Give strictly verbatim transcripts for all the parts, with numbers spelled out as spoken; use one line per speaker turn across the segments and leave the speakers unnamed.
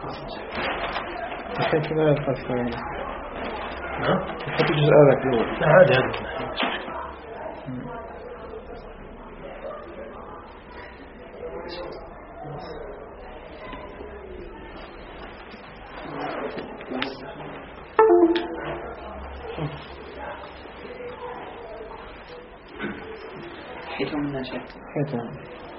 الحين كذا يقف نعم يحط الجزء هذا الأول
لا عادي هذا
حيثم الناشئ
حيثم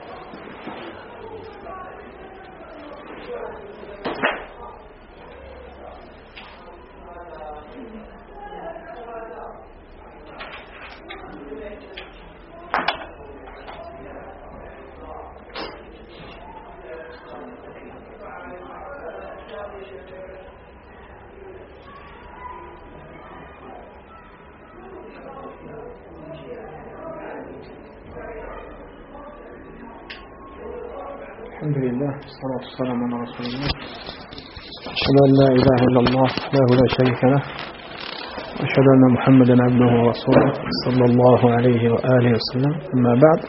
الحمد لله والصلاة والسلام على رسول الله. أشهد أن لا إله إلا الله وحده لا شريك له، وأشهد أن محمدا عبده ورسوله صلى الله عليه وآله وسلم. أما بعد،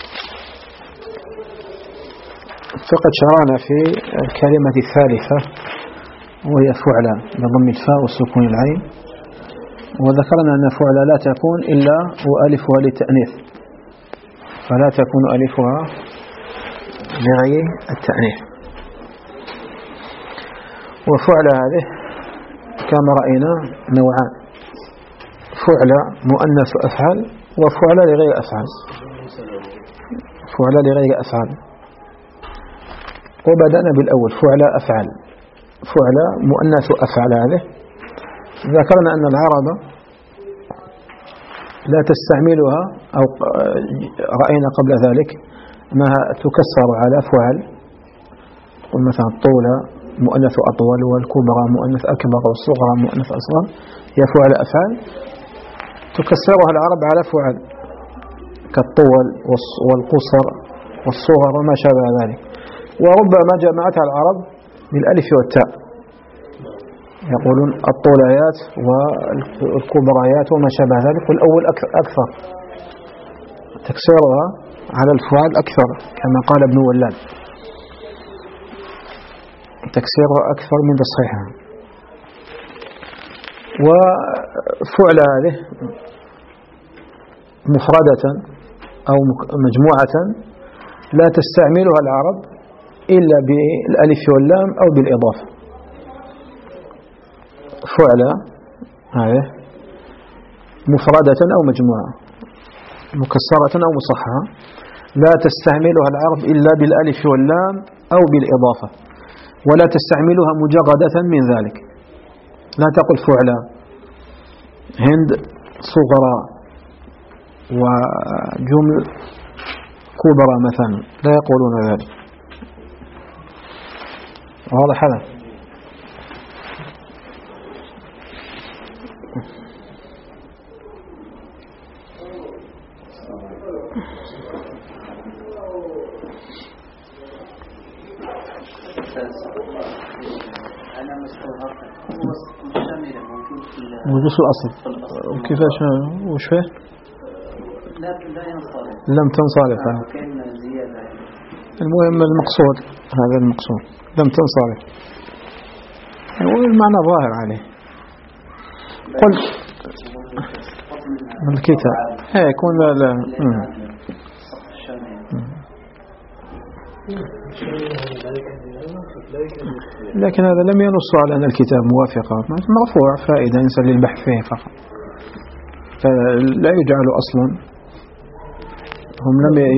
فقد شرعنا في الكلمة الثالثة وهي فعلى بضم الفاء وسكون العين، وذكرنا أن فعلى لا تكون إلا وألفها للتأنيث، فلا تكون ألفها لغير التأنيث. وفعل هذه كما رأينا نوعان: فعل مؤنث أفعال، وفعل لغير أفعال. فعل لغير أفعال. وبدأنا بالأول فعل أفعال. فعل مؤنث أفعال هذه ذكرنا أن العرب لا تستعملها، أو رأينا قبل ذلك أنها تكسر على فعل. تقول مثلا الطول مؤنث أطول، والكبرى مؤنث أكبر، والصغرى مؤنث أصغر، هي فعل أفعال تكسرها العرب على فعل كالطول والقصر والصغر وما شابه ذلك. وربما جمعتها العرب بالألف والتاء، يقولون الطوليات والكبريات وما شابه ذلك، والأول أكثر تكسيرها على الفعل أكثر، كما قال ابن ولاد تكسيرها أكثر من تصحيحها. وفعل هذه مفردة أو مجموعة لا تستعملها العرب إلا بالألف واللام أو بالإضافة. فعل هذه مفردة أو مجموعة، مكسرة أو مصححة، لا تستعملها العرب إلا بالألف واللام أو بالإضافة، ولا تستعملها مجردة من ذلك. لا تقل فعل هند صغرى وجمل كبرى مثلا، لا يقولون ذلك. واضح هذا؟ موجود الأصل وكيفاش وش فيه؟
لا ينصرف،
لم تنصرف. المهم المقصود هذا المقصود لم تنصرف، والمعنى ظاهر عليه. قل الكتاب هي يكون لا لكن هذا لم ينص على أن الكتاب موافقة، مرفوع فائدة إنسان للبحث فيه فقط، فلا يجعل أصلا. هم لم ي...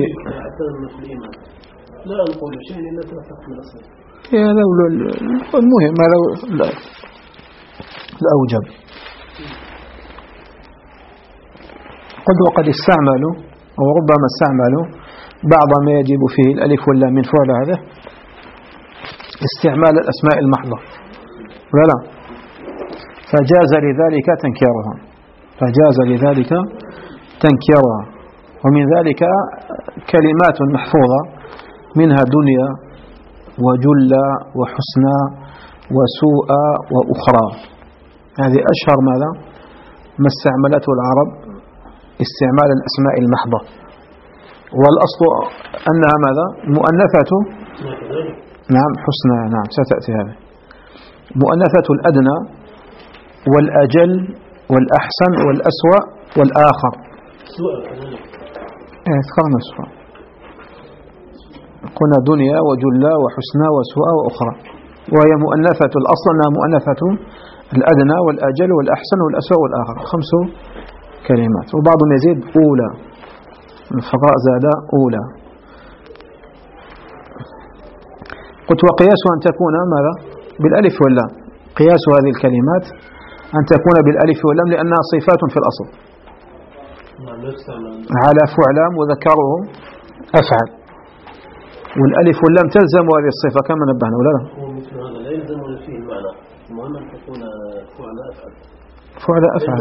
لا نقول شيء إلا توافق من الأصل.
هذا المهم هذا لا الأوجب. قد وقد استعملوا أو ربما استعملوا بعض ما يجب فيه الألف واللام من فعل هذا استعمال الأسماء المحضة، ولا فجاز لذلك تنكيرها، فجاز لذلك تنكيرها. ومن ذلك كلمات محفوظة منها دنيا وجل وحسنى وسوء وأخرى، هذه أشهر ماذا ما استعملته العرب استعمال الأسماء المحضة. والأصل أنها ماذا مؤنثة، نعم حسنى، نعم ستأتي هذا مؤنثة الأدنى والأجل والأحسن والأسوأ والآخر. ايه ذكرنا السؤال، قلنا دنيا وجلة وحسنى وسوء وأخرى، وهي مؤنثة الأصل أنها مؤنثة الأدنى والأجل والأحسن والأسوأ والآخر، خمس كلمات. وبعضهم يزيد أولى، الفقراء زاد أولى. قلت وقياس أن تكون ماذا؟ بالألف واللام. قياس هذه الكلمات أن تكون بالألف واللام لأنها صفات في الأصل على فعلان وذكره أفعل، والألف واللام تلزم هذه الصفة كما نبهنا ولا لا؟
هو مثل هذا لا يلزم فيه المعنى، المهم أن تكون فعل أفعل.
فعل أفعل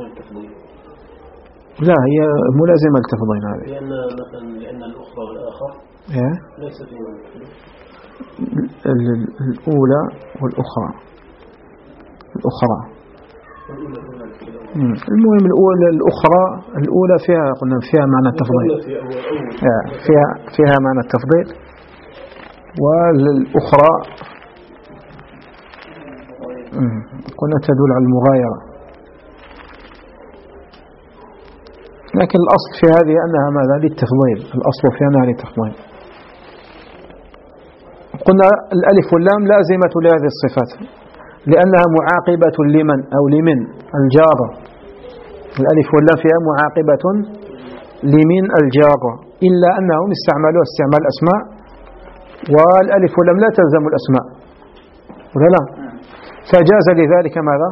لا، هي ملازمة للتفضيل هذه،
لأن مثلا لأن الأخرى والآخر
إيه؟
ليس فيها مشكلة.
الأولى والأخرى الأخرى المهم الأولى الأخرى الأولى فيها قلنا فيها معنى التفضيل، فيها فيها معنى التفضيل، والأخرى قلنا تدل على المغايرة، لكن الأصل في هذه أنها ماذا؟ للتفضيل، الأصل في أنها للتفضيل. قلنا الألف واللام لازمة لهذه الصفات لأنها معاقبة لمن أو لمن الجارة، الألف واللام فيها معاقبة لمن الجارة، إلا أنهم استعملوا استعمال الأسماء، والألف واللام لا تلزم الأسماء ولا لا؟ فجاز لذلك ماذا؟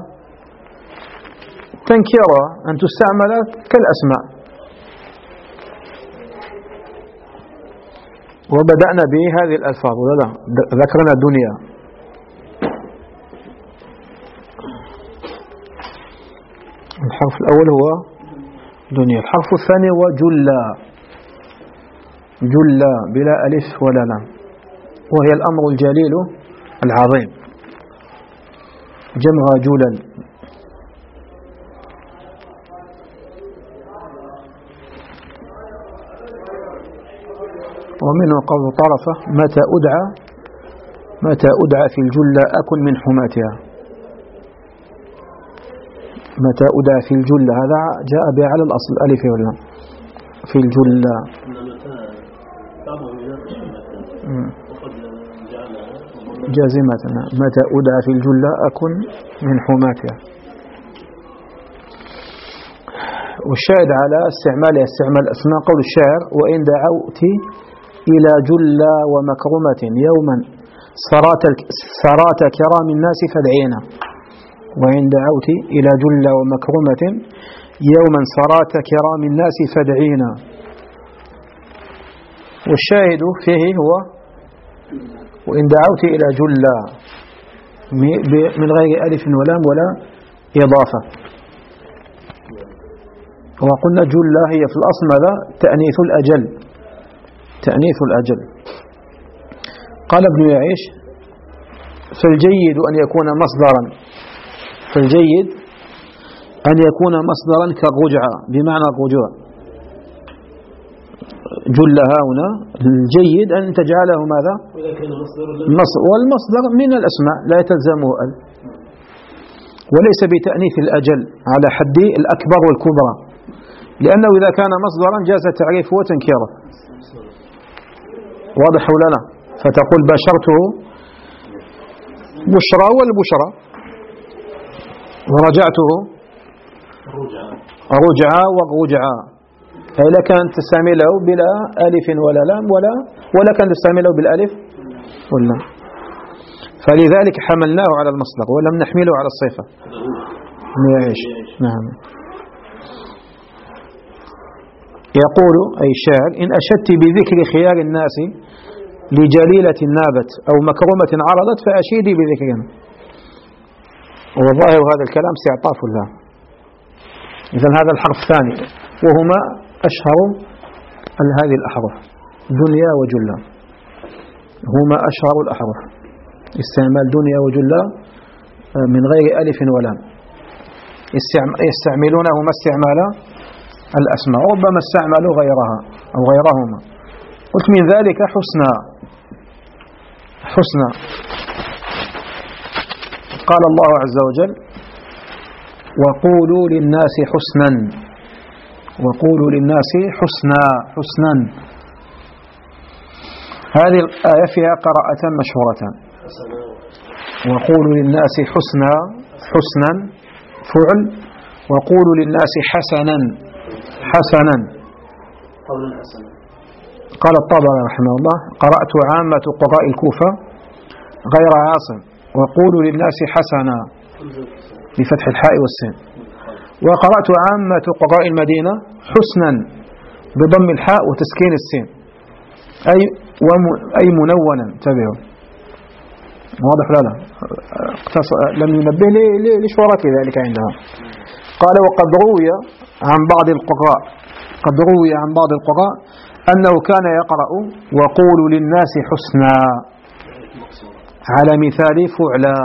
تنكيرها أن تستعمل كالأسماء. وبدأنا بهذه الألفاظ ولا لا؟ ذكرنا دنيا، الحرف الأول هو دنيا، الحرف الثاني هو جلا، جلا بلا ألف ولا لام، وهي الأمر الجليل العظيم، جمع جلل. ومنه قول طرفة متى أدعى متى أدعى في الجلة أكن من حماتها، متى أدعى في الجلة هذا جاء به على الأصل ألف ولا في الجلة. جازمة متى أدعى في الجلة أكن من حماتها. والشاهد على استعمالها استعمال أسماء قول الشاعر وإن دعوت إلى جلة ومكرمة يوما سرات سرات كرام الناس فادعينا، وإن دعوت إلى جلة ومكرمة يوما سرات كرام الناس فادعينا. والشاهد فيه هو وإن دعوت إلى جلة من غير ألف ولام ولا إضافة. وقلنا جلة هي في الأصل ماذا؟ تأنيث الأجل، تأنيث الأجل. قال ابن يعيش فالجيد أن يكون مصدرا، فالجيد أن يكون مصدرا كالرجعة بمعنى الرجوع، جلها هنا الجيد أن تجعله ماذا؟ والمصدر من الأسماء لا تلزمه ال، وليس بتأنيث الأجل على حد الأكبر والكبرى، لأنه إذا كان مصدرا جاز تعريفه وتنكيره، واضح ولا لا؟ فتقول بشرته بشرى والبشرى، ورجعته رجعة والرجعة، أي لك أن تستعمله بلا ألف ولا لام ولا ولك أن تستعمله بالألف واللام، فلذلك حملناه على المصدر ولم نحمله على الصفة. يعيش نعم. يقول أي الشاعر إن أشدت بذكر خيار الناس لجليلة نابت أو مكرمة عرضت فأشيدي بذكرهم. وظاهر هذا الكلام استعطاف الله. إذن هذا الحرف الثاني وهما أشهر هذه الأحرف دنيا وجلة، هما أشهر الأحرف استعمال دنيا وجلة من غير ألف ولام، يستعملونهما استعمال الأسماء، ربما استعملوا غيرها أو غيرهما. قلت من ذلك حسنى، حسنى قال الله عز وجل وقولوا للناس حسنا وقولوا للناس حسنا حسنا. هذه الآية فيها قراءة مشهورة. وقولوا للناس حسنا حسنا فعل، وقولوا للناس حسنا حسنا. قال الطبري رحمه الله قرأت عامة قراء الكوفة غير عاصم وقولوا للناس حسنا بفتح الحاء والسين، وقرأت عامة قراء المدينة حسنا بضم الحاء وتسكين السين أي أي منونا. انتبهوا، واضح؟ لا لا لم ينبه لشورة ذلك عندها. قال وقد روي عن بعض القراء قد روي عن بعض القراء أنه كان يقرأ وقولوا للناس حسنا على مثال فعلا.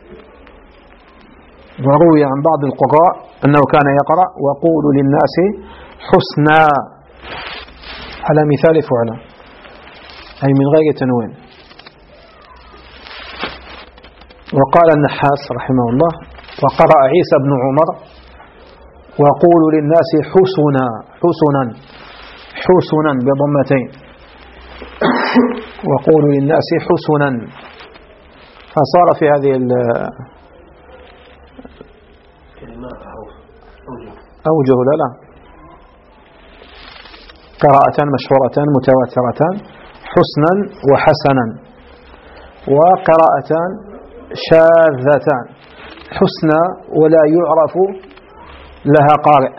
وروي عن بعض القراء أنه كان يقرأ وقولوا للناس حسنا على مثال فعلا أي من غير تنوين. وقال النحاس رحمه الله وقرأ عيسى بن عمر وقولوا للناس حسنا حسنا حسنا بضمتين وقولوا للناس حسنا. فصار في هذه أوجه لا لا قراءة مشهورة متواترة حسنا وحسنا، وقراءتان شاذتان حسنا ولا يعرف لها قارئ،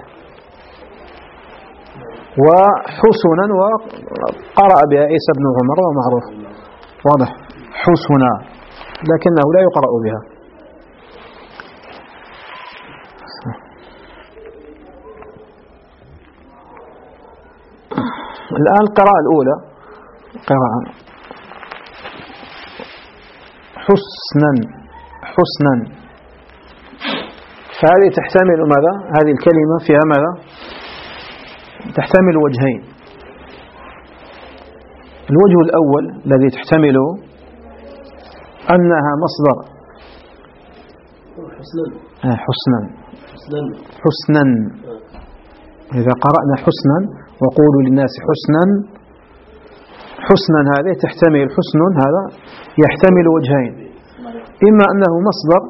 وحسنا وقرأ بها عيسى بن عمر ومعروف واضح حسنا لكنه لا يقرأ بها. الآن القراءة الأولى قراءة حسنا حسنا، فهذه تحتمل ماذا؟ هذه الكلمة فيها ماذا؟ تحتمل وجهين. الوجه الأول الذي تحتمله أنها مصدر حسنا حسنا حسنا. إذا قرأنا حسنا وقولوا للناس حسنا حسنا هذه تحتمل حسن هذا يحتمل وجهين، إما أنه مصدر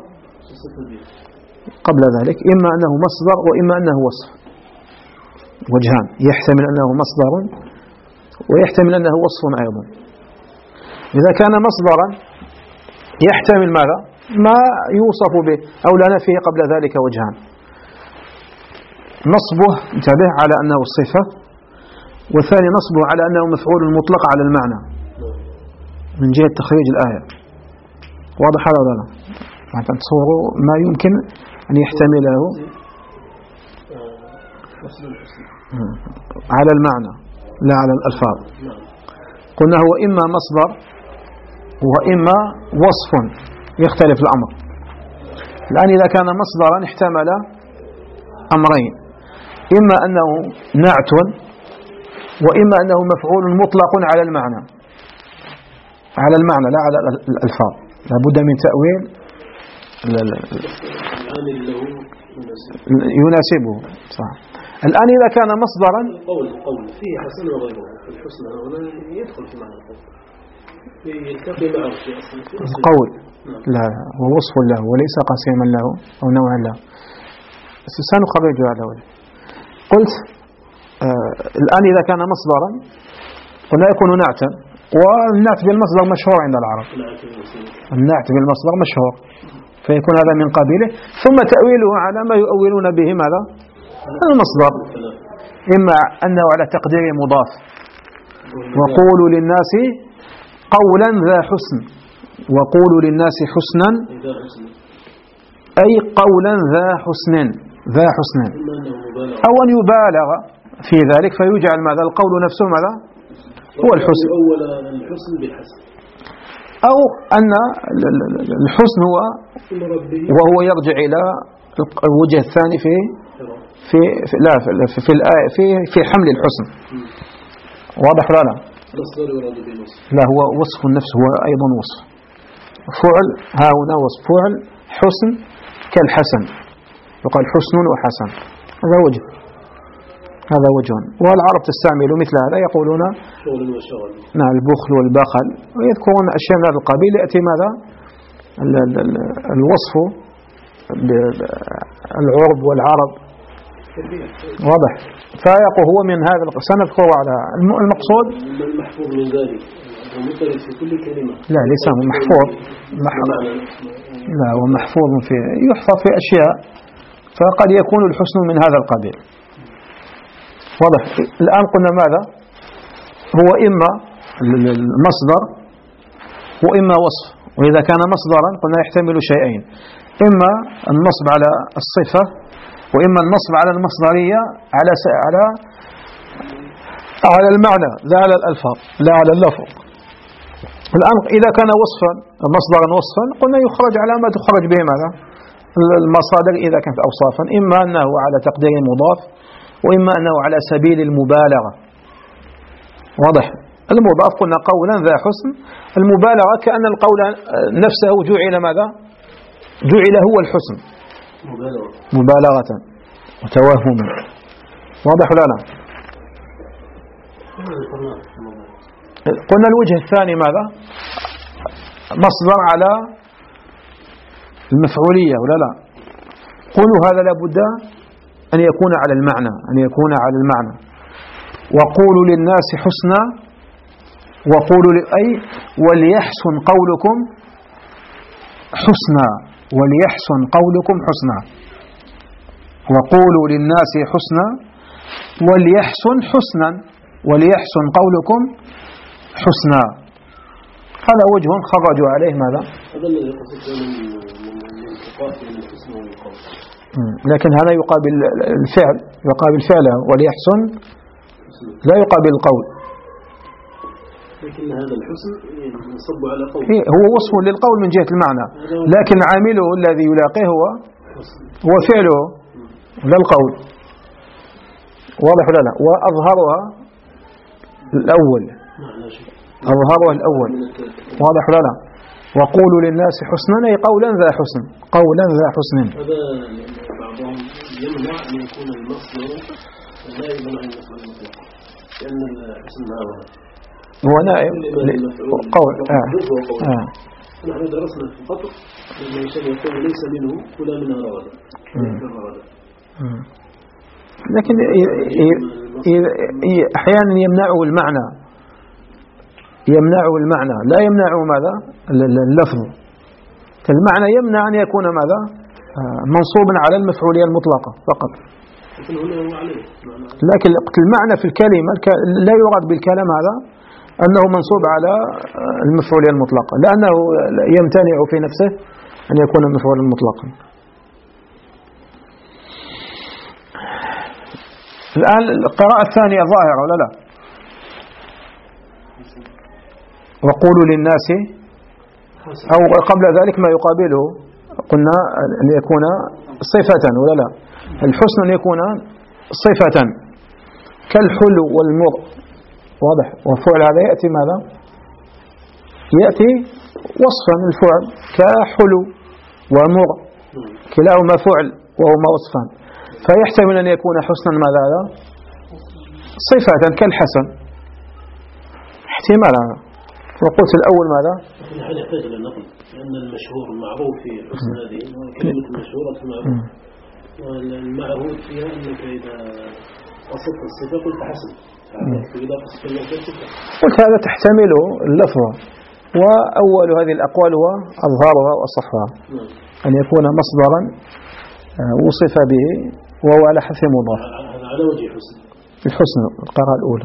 قبل ذلك، إما أنه مصدر وإما أنه وصف. وجهان، يحتمل أنه مصدر ويحتمل أنه وصف أيضا. إذا كان مصدرا يحتمل ماذا؟ ما يوصف به أو لنا فيه قبل ذلك وجهان. نصبه انتبه على أنه الصفة، والثاني نصبه على أنه مفعول مطلق على المعنى من جهة تخريج الآية. واضح هذا ولا لا؟ يعني تصوروا ما يمكن أن يحتمله على المعنى لا على الألفاظ. قلنا هو إما مصدر وإما وصف، يختلف الأمر. الآن إذا كان مصدرا احتمل أمرين، إما أنه نعت وإما أنه مفعول مطلق على المعنى على المعنى لا على الألفاظ. لابد من تأويل يناسبه. صح. الآن إذا كان مصدرا
القول القول فيه حسن وغيره في الحسن هنا يدخل في معنى القول يلتقي معه في أصل
القول لا هو وصف له وليس قسيما له أو نوعا له. سنخرجه على وجه. قلت آه الآن إذا كان مصدرا قلنا يكون نعتا، والنعت بالمصدر مشهور عند العرب. النعت بالمصدر مشهور فيكون هذا من قبيله، ثم تأويله على ما يؤولون به ماذا؟ المصدر، إما أنه على تقدير مضاف وقولوا للناس قولا ذا حسن، وقولوا للناس حسنا أي قولا ذا حسن ذا حسن، أو أن يبالغ في ذلك فيجعل ماذا؟ القول نفسه ماذا؟ هو الحسن، أو أن الحسن هو وهو يرجع إلى الوجه الثاني في في في لا في في في, في حمل الحسن. واضح ولا لا؟ لا هو وصف النفس، هو أيضا وصف فعل. ها هنا وصف فعل حسن كالحسن، يقال حسن وحسن، هذا وجه، هذا وجه. والعرب تستعمل مثل هذا، يقولون نعم البخل والبخل، ويذكرون أشياء من هذا القبيل. يأتي ماذا الوصف بالعرب والعرب واضح. فيقول هو من هذا سنذكر على المقصود
المحفوظ من ذلك في كل كلمة.
لا ليس محفوظ، لا هو محفوظ في يحفظ في أشياء، فقد يكون الحسن من هذا القبيل واضح. الآن قلنا ماذا هو إما المصدر وإما وصف، وإذا كان مصدرا قلنا يحتمل شيئين، إما النصب على الصفة وإما النصب على المصدرية على على على المعنى لا على الألفاظ لا على اللفظ. الآن إذا كان وصفا مصدرا وصفا قلنا يخرج على ما تخرج به ماذا المصادر إذا كانت أوصافا، إما أنه على تقدير مضاف وإما أنه على سبيل المبالغة واضح. المضاف قلنا قولا ذا حسن، المبالغة كأن القول نفسه جعل ماذا جعل هو الحسن مبالغة وتوهما واضح ولا لا؟ قلنا الوجه الثاني ماذا مصدر على المفعولية ولا لا؟ قولوا هذا لابد أن يكون على المعنى، أن يكون على المعنى. وقولوا للناس حسنا، وقولوا أي وليحسن قولكم حسنا، وليحسن قولكم حسنا. وقولوا للناس حسنا وليحسن حسنا، وليحسن قولكم حسنا. هذا وجه خرجوا عليه ماذا؟
هذا الذي قصدت من التقاط بين الحسن والقول.
لكن هذا يقابل الفعل، يقابل فعله وليحسن لا يقابل القول.
لكن هذا الحسن ينصب على قول،
هو وصف للقول من جهة المعنى، لكن عامله الذي يلاقيه هو هو فعله لا القول واضح ولا لا؟ وأظهرها الأول، أظهرها الأول واضح ولا لا؟ وقولوا للناس حسنا أي قولا ذا حسن، قولا ذا حسن.
هذا بعضهم يمنع أن يكون المصدر نائبا عن المفعول المطلق، لأن الحسن هذا
هو نائب قول. آه.
آه. نحن درسنا في القطر لما يشاء يقول ليس منه ولا من أراد،
لكن أحيانا يمنعه المعنى، يمنعه المعنى لا يمنعه ماذا اللفظ. المعنى يمنع أن يكون ماذا منصوبا على المفعولية المطلقة فقط، لكن المعنى في الكلمة لا يراد بالكلام هذا أنه منصوب على المفعولية المطلقة، لأنه يمتنع في نفسه أن يكون مفعولا مطلقا. الآن القراءة الثانية ظاهرة ولا لا؟ وقولوا للناس، أو قبل ذلك ما يقابله قلنا أن يكون صفة ولا لا؟ الحسن أن يكون صفة كالحلو والمر واضح. وفعل هذا يأتي ماذا؟ يأتي وصفا الفعل كحلو ومر كلاهما فعل وهما وصفان، فيحتمل أن يكون حسنا ماذا هذا؟ صفة كالحسن احتمال هذا. وقلت الأول ماذا؟
هل يحتاج إلى النقل؟ لأن المشهور المعروف في حسن هذه كلمة المشهورة المعروف، والمعروف فيها أنك إذا وصفت الصفة قلت حسن، فإذا وصفت الصفة
قلت هذا تحتمل اللفظ. وأول هذه الأقوال هو أظهارها وأصحها، أن يكون مصدرا وصف به وهو على حذف مضاف.
هذا على وجه حسن
الحسن القراءة الأولى.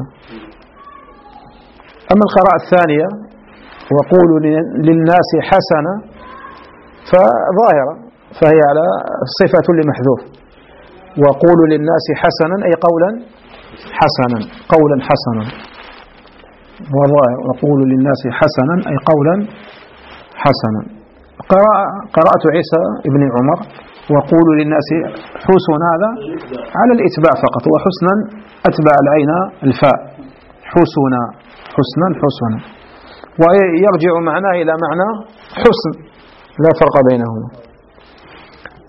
أما القراءة الثانية وقولوا للناس حسنة فظاهرة، فهي على صفة لمحذوف. وقولوا للناس حسنا أي قولا حسنا، قولا حسنا وظاهر. وقولوا للناس حسنا أي قولا حسنا. قراءة عيسى ابن عمر وقولوا للناس حسنا هذا على الإتباع فقط، وحسنا أتبع العين الفاء، حسنا حسنا حسنا، ويرجع معناه إلى معنى حسن لا فرق بينهما.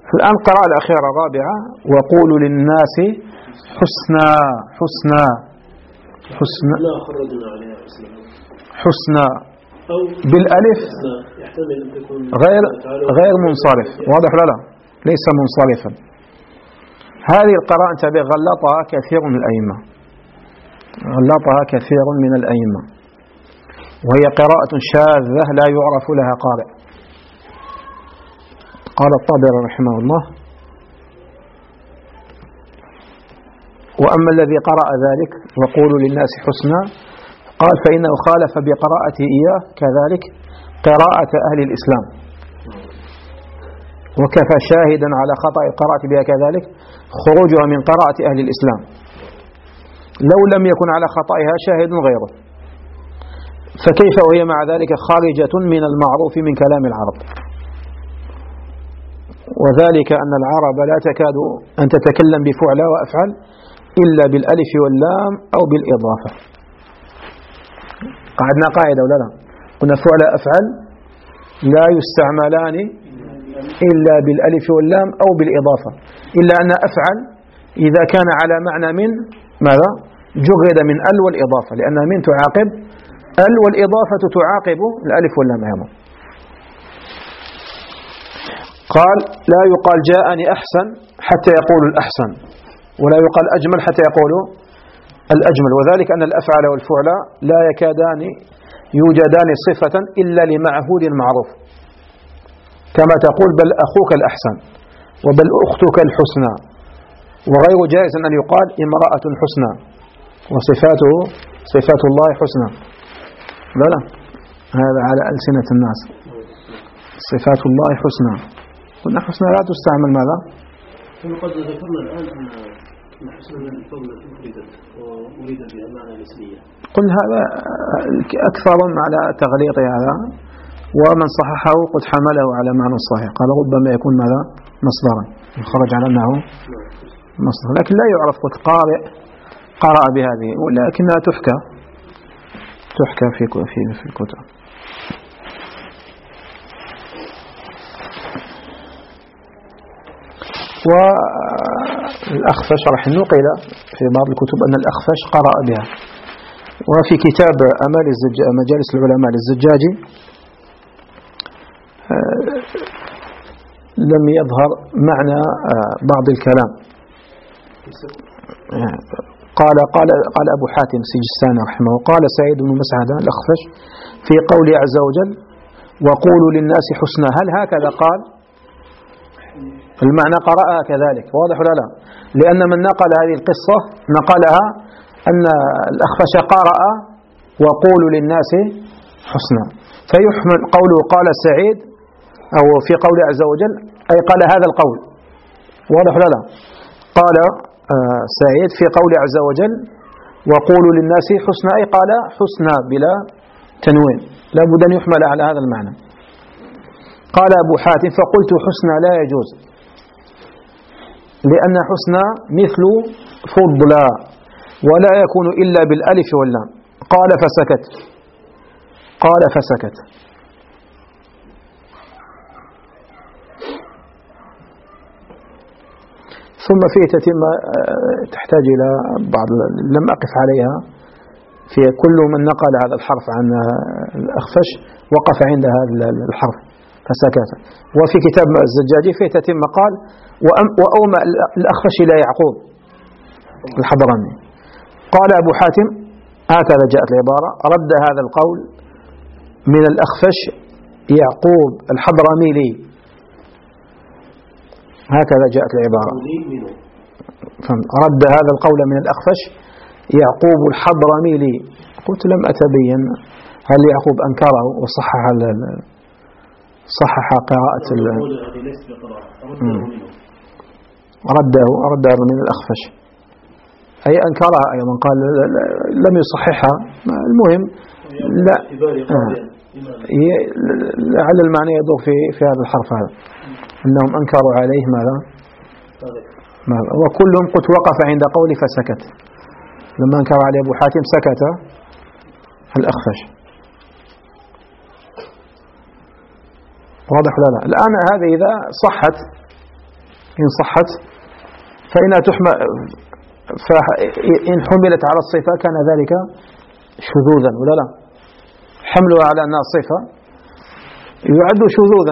الآن القراءة الأخيرة الرابعة: وقولوا للناس حسنا حسنا حسنا
لا خرجنا عليها حسنا
حسنا
أو
بالألف
يحتمل أن تكون
غير غير منصرف. واضح لا لا ليس منصرفا. هذه القراءة انتبه غلطها كثير من الأئمة، غلطها كثير من الأئمة، وهي قراءة شاذة لا يعرف لها قارئ. قال الطبري رحمه الله: وأما الذي قرأ ذلك وقولوا للناس حسنا قال فإنه خالف بقراءته إياه كذلك قراءة أهل الإسلام، وكفى شاهدا على خطأ القراءة بها كذلك خروجها من قراءة أهل الإسلام لو لم يكن على خطئها شاهد غيره، فكيف وهي مع ذلك خارجة من المعروف من كلام العرب، وذلك أن العرب لا تكاد أن تتكلم بفعل وأفعل إلا بالألف واللام أو بالإضافة. قعدنا قاعدة ولا لا؟ قلنا فعل أفعل لا يستعملان إلا بالألف واللام أو بالإضافة، إلا أن أفعل إذا كان على معنى من ماذا؟ جرد من ال والإضافة، لأن من تعاقب ال والإضافة تعاقب الألف واللام أيضا. قال: لا يقال جاءني أحسن حتى يقول الأحسن، ولا يقال أجمل حتى يقول الأجمل، وذلك أن الأفعل والفعل لا يكادان يوجدان صفة إلا لمعهود معروف، كما تقول بل أخوك الأحسن وبل أختك الحسنى، وغير جائز أن يقال امرأة حسنى وصفاته صفات الله حسنى. لا لا هذا على ألسنة الناس، صفات الله حسنى. قلنا حسنى لا تستعمل ماذا؟
قد ذكرنا الآن أن حسنى من الفضل أفردت وأريد بها معنى الاسمية.
قل هذا أكثر على تغليط هذا، ومن صححه قد حمله على معنى صحيح، قال ربما يكون ماذا؟ مصدرا خرج على أنه مصدر، لكن لا يعرف قد قارئ قرأ بهذه، ولكنها تحكى تحكى في في في الكتب. والأخفش رح نقل في بعض الكتب أن الأخفش قرأ بها، وفي كتاب أمال الزج... مجالس العلماء للزجاجي لم يظهر معنى بعض الكلام. قال قال قال أبو حاتم سجستاني رحمه الله: قال سعيد بن مسعدة الأخفش في قوله عز وجل: وقولوا للناس حسنا، هل هكذا قال؟ المعنى قرأها كذلك. واضح ولا لا؟ لأن من نقل هذه القصة نقلها أن الأخفش قرأ وقولوا للناس حسنا، فيحمل قوله قال سعيد أو في قوله عز وجل أي قال هذا القول. واضح ولا لا؟ قال آه سعيد في قوله عز وجل وقولوا للناس حسنا أي قال حسنا بلا تنوين، لا بد أن يحمل على هذا المعنى. قال أبو حاتم: فقلت حسنا لا يجوز، لأن حسنا مثل فضلا ولا يكون إلا بالألف واللام. قال فسكت قال فسكت ثم فيه تتمة تحتاج إلى بعض لم أقف عليها، في كل من نقل هذا الحرف عن الأخفش وقف عند هذا الحرف فسكت. وفي كتاب الزجاجي فيه تتمة قال: وأومأ الأخفش إلى يعقوب الحضرمي. قال أبو حاتم: هكذا جاءت العبارة: رد هذا القول من الأخفش يعقوب الحضرمي لي، هكذا جاءت العبارة. رد هذا القول من الأخفش يعقوب الحضرمي لي. قلت لم أتبين هل يعقوب أنكره وصحح صحح قراءة رده رده من الأخفش، أي أنكرها أيضا، قال لم يصححها. المهم لا لعل المعنى يدور في في هذا الحرف هذا أنهم أنكروا عليه ماذا؟ ماذا؟ وكلهم قد وقف عند قولي فسكت. لما أنكر عليه أبو حاتم سكت الأخفش. واضح لا لا؟ الآن هذا إذا صحت إن صحت فإنها تحمل، فإن حملت على الصفة كان ذلك شذوذا ولا لا؟ حملها على أنها صفة يعد شذوذا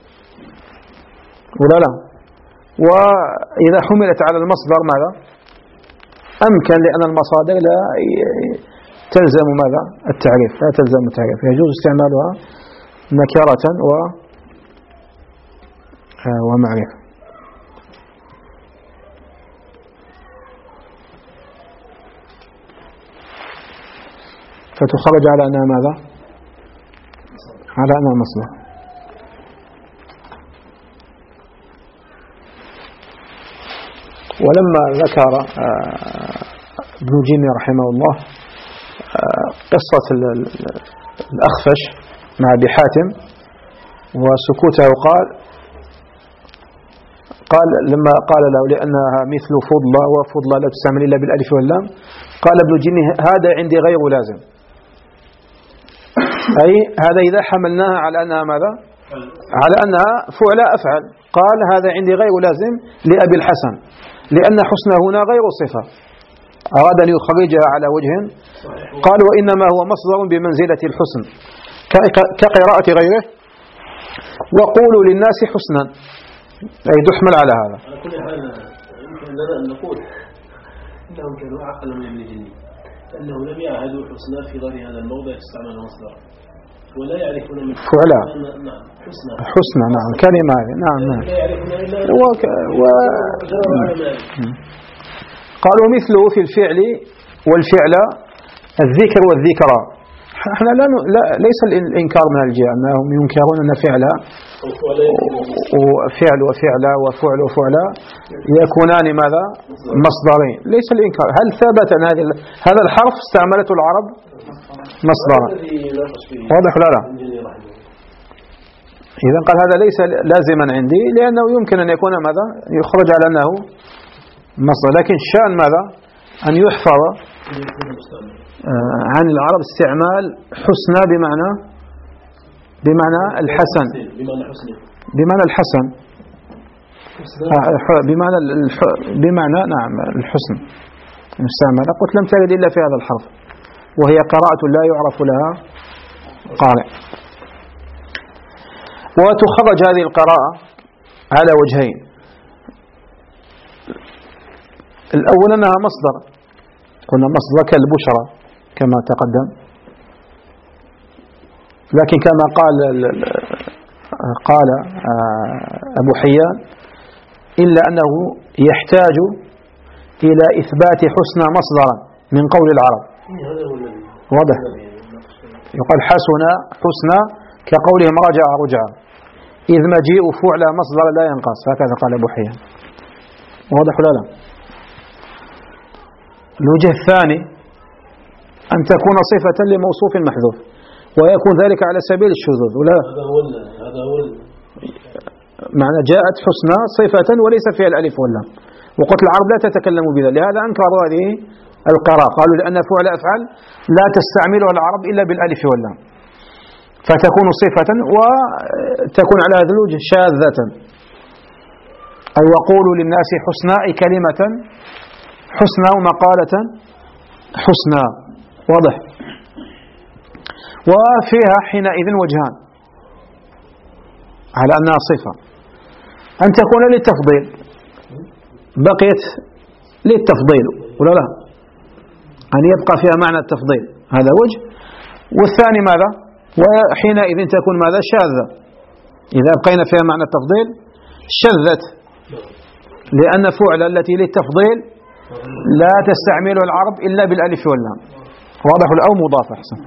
ولا لا؟ وإذا حملت على المصدر ماذا؟ أمكن، لأن المصادر لا تلزم ماذا؟ التعريف، لا تلزم التعريف، يجوز استعمالها نكرة و ومعرفة. فتخرج على أنها ماذا؟ على أنها مصدر. ولما ذكر ابن جيمي رحمه الله قصة الأخفش مع أبي حاتم وسكوته، قال قال لما قال له لأنها مثل فضلة وفضلة لا تستعمل إلا بالألف واللام، قال ابن جيمي هذا عندي غير لازم، أي هذا إذا حملناها على أنها ماذا؟ على أنها فعل أفعل. قال هذا عندي غير لازم لأبي الحسن، لأن حسن هنا غير صفة، أراد أن يخرجها على وجه، قال وإنما هو مصدر بمنزلة الحسن كقراءة غيره، وقولوا للناس حسنا، أي تحمل على هذا.
على كل حال يمكن لنا أن نقول أنهم كانوا أعقل من ابن جني، أنه لم يعهدوا حسنا في غير هذا الموضع استعمل مصدر، ولا يعرفون من
فعلا
نعم حسنا
حسنا نعم كلمة نعم نعم وك... و... قالوا مثله في الفعل والفعل الذكر والذكرى. احنا لا, ن... لا ليس الإنكار من الجهة أنهم ينكرون أن فعل وفعل وفعل وفعل وفعل يكونان ماذا؟ مصدرين، ليس الإنكار. هل ثبت أن هذا الحرف استعملته العرب مصدرا؟ واضح لا لا؟ إذا قال هذا ليس لازما عندي، لأنه يمكن أن يكون ماذا؟ يخرج على أنه مصدر، لكن الشأن ماذا؟ أن يحفظ عن العرب استعمال حسنى بمعنى بمعنى الحسن، بمعنى الحسن، بمعنى بمعنى نعم الحسن المستعمل. قلت لم ترد إلا في هذا الحرف، وهي قراءة لا يعرف لها قارئ. وتخرج هذه القراءة على وجهين، الأول أنها مصدر، قلنا مصدر كالبشرى كما تقدم، لكن كما قال قال أبو حيان إلا أنه يحتاج إلى إثبات حسن مصدرا من قول العرب. واضح؟ يقال حسن حسن كقولهم رجع رجع، إذ مجيء فعل مصدر لا ينقص، هكذا قال أبو حيان. واضح ولا لا؟ الوجه الثاني أن تكون صفة لموصوف محذوف، ويكون ذلك على سبيل الشذوذ. ولا
هذا هو هذا هو
معنى جاءت حسنى صفة وليس فيها الألف واللام، وقلت العرب لا تتكلم بذلك، لهذا أنكروا هذه القراءة، قالوا لأن فعل أفعل لا تستعملها العرب إلا بالألف واللام، فتكون صفة وتكون على هذا الوجه شاذة. أي وقولوا للناس حسنى، أي كلمة حسنى ومقالة حسنى. واضح؟ وفيها حينئذ وجهان على أنها صفة، أن تكون للتفضيل، بقيت للتفضيل ولا لا؟ أن يبقى فيها معنى التفضيل، هذا وجه. والثاني ماذا؟ وحينئذ تكون ماذا؟ شاذة، إذا أبقينا فيها معنى التفضيل شذت، لأن فعل التي للتفضيل لا تستعمل العرب إلا بالألف واللام. واضح؟ أو مضاف أحسن.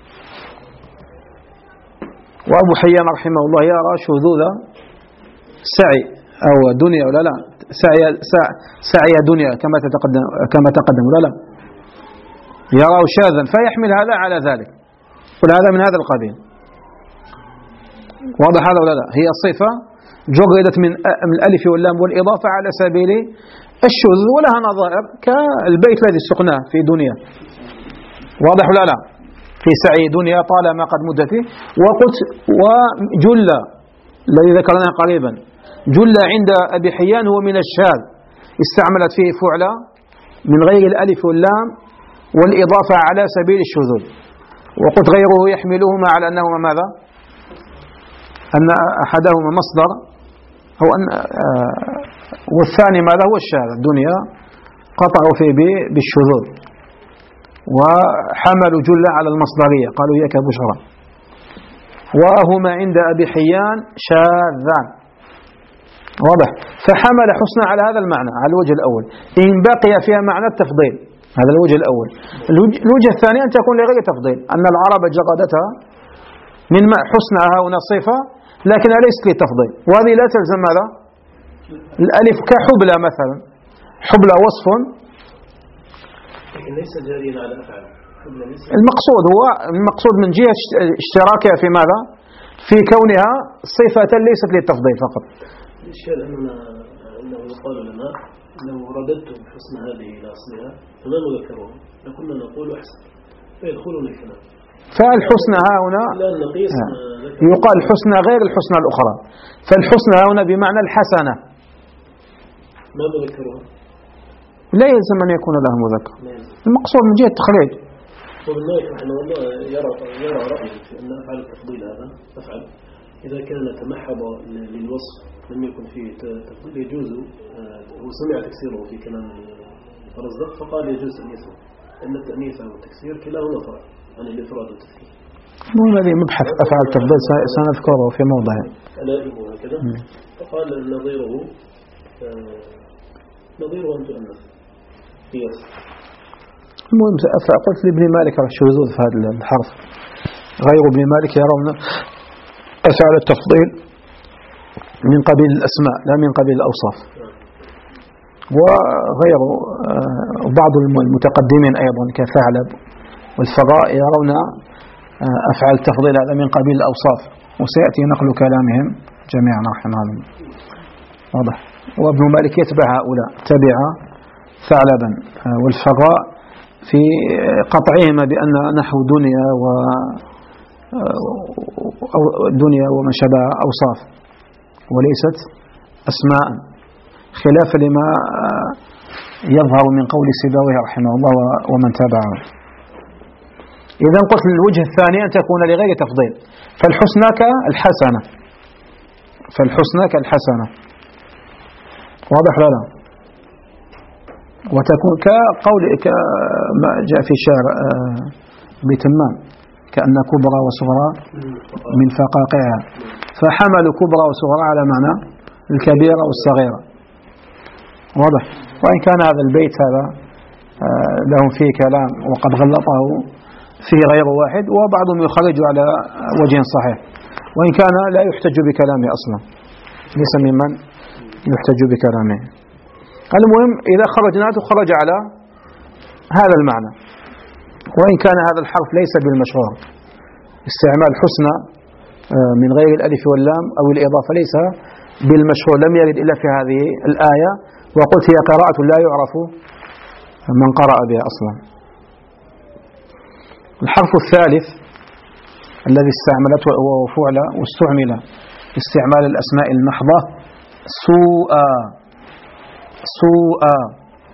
وأبو حيان رحمه الله يرى شذوذ سعي أو دنيا ولا لا؟ سعي سعي دنيا كما تتقدم كما تقدم ولا لا؟ يراه شاذا فيحمل هذا على ذلك، وهذا من هذا القبيل. واضح هذا ولا لا؟ هي صفة جردت من الألف واللام والإضافة على سبيل الشذوذ، ولها نظائر كالبيت الذي سقناه في دنيا. واضح ولا لا؟ في سعي دنيا طالما قد مدته. وقلت وجل الذي ذكرناه قريبا جل عند أبي حيان هو من الشاذ، استعملت فيه فعلة من غير الألف واللام والإضافة على سبيل الشذوذ. وقلت غيره يحملهما على أنهما ماذا؟ أن أحدهما مصدر أو أن والثاني ماذا هو الشاذ. الدنيا قطعوا فيه بالشذوذ وحملوا جل على المصدرية، قالوا إياك بشرى. وهما عند أبي حيان شاذان، واضح. فحمل حسنى على هذا المعنى على الوجه الأول، إن بقي فيها معنى التفضيل، هذا الوجه الأول. الوجه الثاني أن تكون لغير تفضيل، أن العرب جردتها من حسنها هنا صفة لكنها ليست للتفضيل، وهذه لا تلزم ماذا؟ الألف كحبلى مثلا، حبلى وصف
لكن ليس جاريا على أفعال.
المقصود هو المقصود من جهة اشتراكها في ماذا؟ في كونها صفة ليست للتفضيل فقط.
الإشكال أننا أنه يقال لنا لو رددتم حسن هذه إلى أصلها فما نذكرون لكنا نقول أحسن فيدخلون الكلام.
فالحسنى ها هنا يقال الحسنى غير الحسنى الأخرى، فالحسنى ها هنا بمعنى الحسنة.
ما نذكرون؟
لا يلزم أن يكون لها مذكر، المقصود من جهة التخريج.
وبالنهاية رحمه الله يرى يرى رأيه في أن أفعال التفضيل هذا أفعل إذا كان تمحض للوصف لم يكن فيه تفضيل يجوز. هو سمع تكسيره في كلام الرزاق فقال يجوز أن يسمع أن التأنيث والتكسير كلاهما فرع عن الإفراد والتذكير.
مو الذي مبحث أفعال التفضيل سنذكره في موضع
ألائم وهكذا. فقال نظيره نظيره أن تؤنث قياس.
المهم قلت لابن مالك الشذوذ في هذا الحرف، غير ابن مالك يرون أفعال التفضيل من قبيل الأسماء لا من قبيل الأوصاف، وغير بعض المتقدمين أيضا كثعلب والفضاء يرون أفعال التفضيل هذا من قبيل الأوصاف، وسيأتي نقل كلامهم جميعا رحمه الله. واضح. وابن مالك يتبع هؤلاء، تبع ثعلبا والفضاء في قطعهما بأن نحو دنيا و الدنيا وما شابه أوصاف وليست أسماء، خلافا لما يظهر من قول سيبويه رحمه الله ومن تبعه. إذا قلت الوجه الثاني أن تكون لغير تفضيل، فالحسنى كالحسنة، فالحسنى كالحسنة، واضح لا لا؟ وتكون كقول كما جاء في شعر بتمام كأن كبرى وصغرى من فقاقها، فحملوا كبرى وصغرى على معنى الكبيرة والصغيرة، واضح. وإن كان هذا البيت هذا لهم فيه كلام وقد غلطه فيه غير واحد، وبعضهم يخرج على وجه صحيح، وإن كان لا يحتج بكلامه أصلا، ليس ممن يحتج بكلامه. المهم إذا خرجناه خرج على هذا المعنى، وإن كان هذا الحرف ليس بالمشهور، استعمال حسنى من غير الألف واللام أو الإضافة ليس بالمشهور، لم يرد إلا في هذه الآية، وقلت هي قراءة لا يعرف من قرأ بها أصلا. الحرف الثالث الذي استعملته هو فعل واستعمل استعمال الأسماء المحضة سوءا سوءا.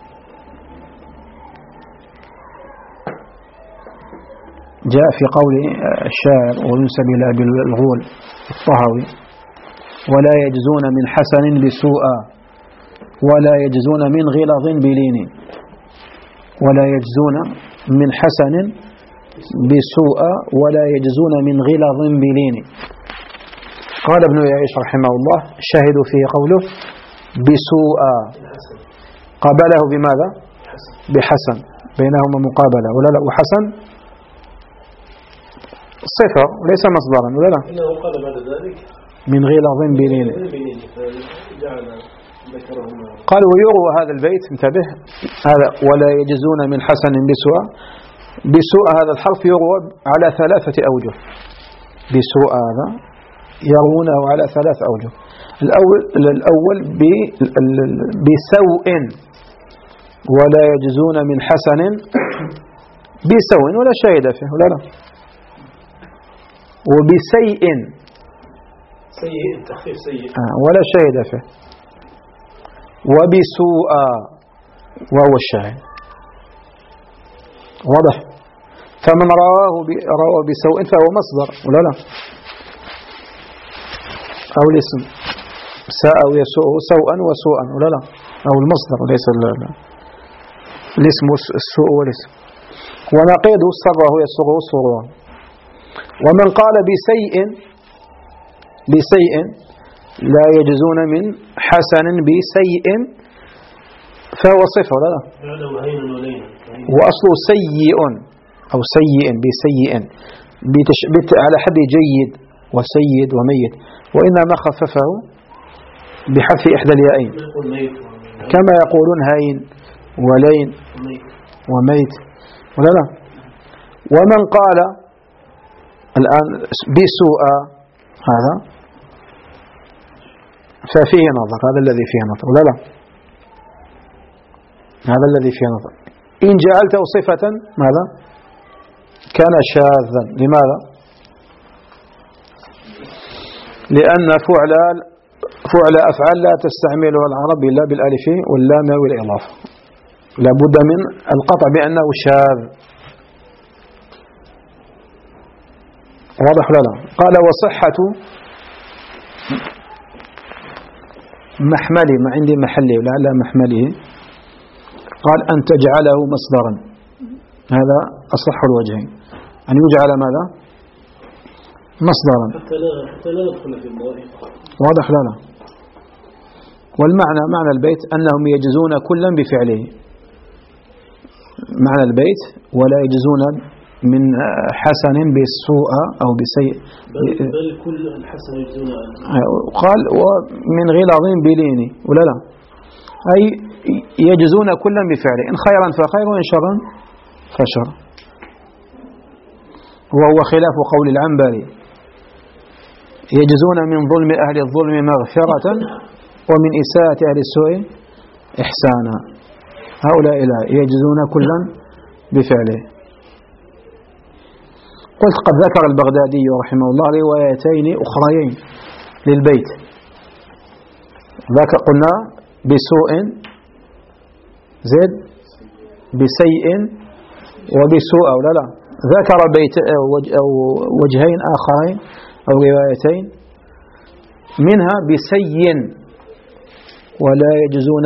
جاء في قول الشاعر وينسب إلى أبي الغول الطهوي: ولا يجزون من حسن بسوءا ولا يجزون من غلظ بلين، ولا يجزون من حسن بسوءا ولا يجزون من غلظ بلين. قال ابن يعيش رحمه الله: شاهد فيه قوله بسوءا، قابله بماذا؟ بحسن، بينهما مقابلة ولا لا؟ وحسن صفة وليس مصدرا ولا لا؟
إنه قال بعد ذلك
من غلظ بلين. قال ويروى هذا البيت، انتبه هذا: ولا يجزون من حسن بسوء. بسوء هذا الحرف يروى على ثلاثة أوجه، بسوء هذا يروونه على ثلاث أوجه. الأول الأول بسوء، ولا يجزون من حسن بسوء ولا شاهد فيه ولا لا. وبسيء
سيء التخفيف سيء
آه ولا شاهد فيه. وبسوء وهو الشاهد واضح. فمن رواه رواه بسوء فهو مصدر ولا لا، أو الاسم ساء أو يسوء سوءا وسوءا ولا لا، أو المصدر وليس الاسم السوء والاسم. ونقيض سره يسره سرورا. ومن قال بسيء بسيء لا يجزون من حسن بسيء فهو صفة ولا لا. وأصله سيء أو سيء بسيء على حد جيد وسيد وميت، وإنما خففه بحذف إحدى اليائين كما يقولون هين ولين وميت ولا لا. ومن قال الآن بسوء هذا ففيه نظر، هذا الذي فيه نظر ولا لا، هذا الذي فيه نظر. إن جعلته صفة ماذا كان شاذا. لماذا؟ لأن فعل فعل أفعال لا تستعملها العرب إلا بالألف واللام والإضافة، لابد من القطع بأنه شاذ. واضح ولا لا؟ قال وصحة محمله، ما عندي محله لعل محمله، قال أن تجعله مصدرا، هذا أصح الوجهين، أن يجعل ماذا مصدرا
حتى لا حتى لا ندخل في المواضيع.
واضح لا لا. والمعنى معنى البيت أنهم يجزون كلا بفعله، معنى البيت ولا يجزون من حسن بالسوء أو بسيء،
بل, بل كل الحسن يجزون.
قال ومن غلظ بلين ولا لا، أي يجزون كلا بفعله، إن خيرا فخير وإن شرا فشر. وهو خلاف قول العنبري يجزون من ظلم أهل الظلم مغفرة ومن إساءة أهل السوء إحسانا. هؤلاء لا يجزون كلا بفعله. قلت قد ذكر البغدادي رحمه الله روايتين أخريين للبيت، ذاك قلنا بسوء زد بسيء وبسوء أو لا لا، ذكر بيت أو وجهين آخرين أو روايتين منها بسيء ولا يجزون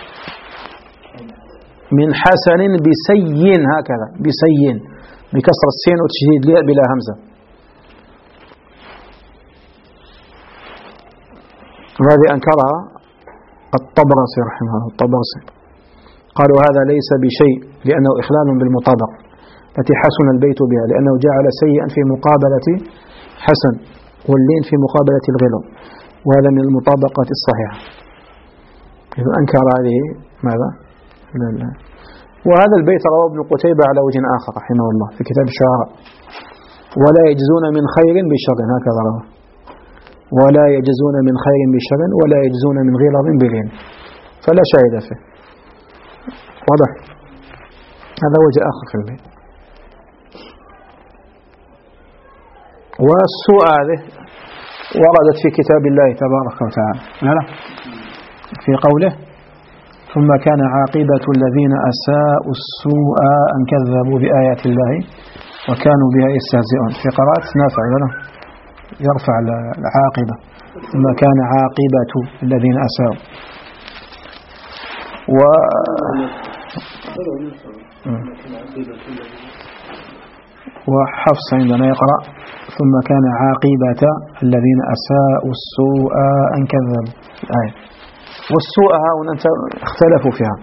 من حسن بسيء، هكذا بسيء بكسر السين وتشديد الياء بلا همزة. وهذه أنكرها الطبرسي رحمه الله الطبرسي، قالوا هذا ليس بشيء لأنه إخلال بالمطابق التي حسن البيت بها، لأنه جعل سيئا في مقابلة حسن واللين في مقابلة الغلو، وهذا من المطابقات الصحيحة. إذا أنكر هذه ماذا؟ لا لا. وهذا البيت رواه ابن قتيبة على وجه آخر رحمه الله في كتاب الشعراء، ولا يجزون من خير بشر، هكذا رواه، ولا يجزون من خير بشر ولا يجزون من غلظ بلين، فلا شاهد فيه. واضح؟ هذا وجه آخر في البيت. والسوء هذه وردت في كتاب الله تبارك وتعالى لا لا في قوله ثم كان عاقبة الذين أساءوا السوء أن كذبوا بآيات الله وكانوا بها يستهزئون. في قراءة نافع لا يرفع العاقبة ثم كان عاقبة الذين أساءوا. و وحفص عندنا يقرأ ثم كان عاقبة الذين أساءوا السوء أن كذبوا الآية. والسوء هنا اختلفوا فيها.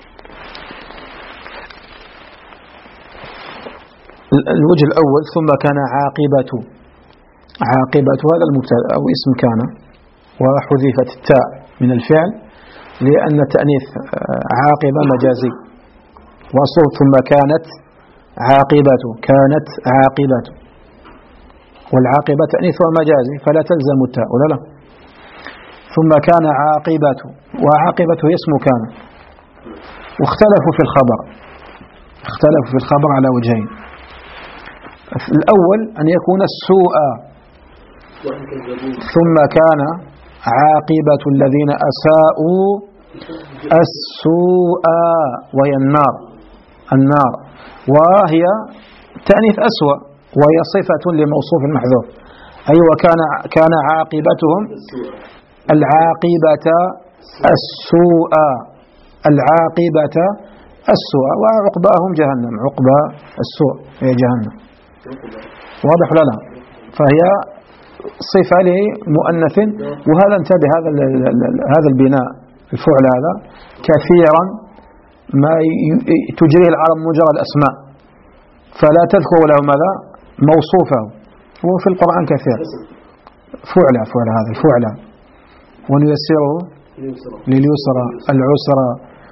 الوجه الأول ثم كان عاقبة، عاقبة هذا المبتدأ أو اسم كان وحذفت التاء من الفعل لأن تأنيث عاقبة مجازي، وأصله ثم كانت عاقبة، كانت عاقبة، والعاقبة تأنيثها مجازي فلا تلزم التاء ولا لا. ثم كان عاقبة، وعاقبة اسم كان. واختلفوا في الخبر، اختلفوا في الخبر على وجهين. الأول أن يكون السوء ثم كان عاقبة الذين أساءوا السوء وهي النار النار وهي تأنيث أسوأ وهي صفة لموصوف محذوف أي وكان كان عاقبتهم العاقبة السوء العاقبة السوء وعقباهم جهنم عقبى السوء هي جهنم واضح لا لا فهي صفة لمؤنث وهذا انتبه هذا هذا البناء الفعل هذا كثيرا ما تجريه العرب مجرد أسماء فلا تذكر له ماذا موصوفه هو في القرآن كثير فعل فعل هذا الفعل ونيسره لليسرى العسرى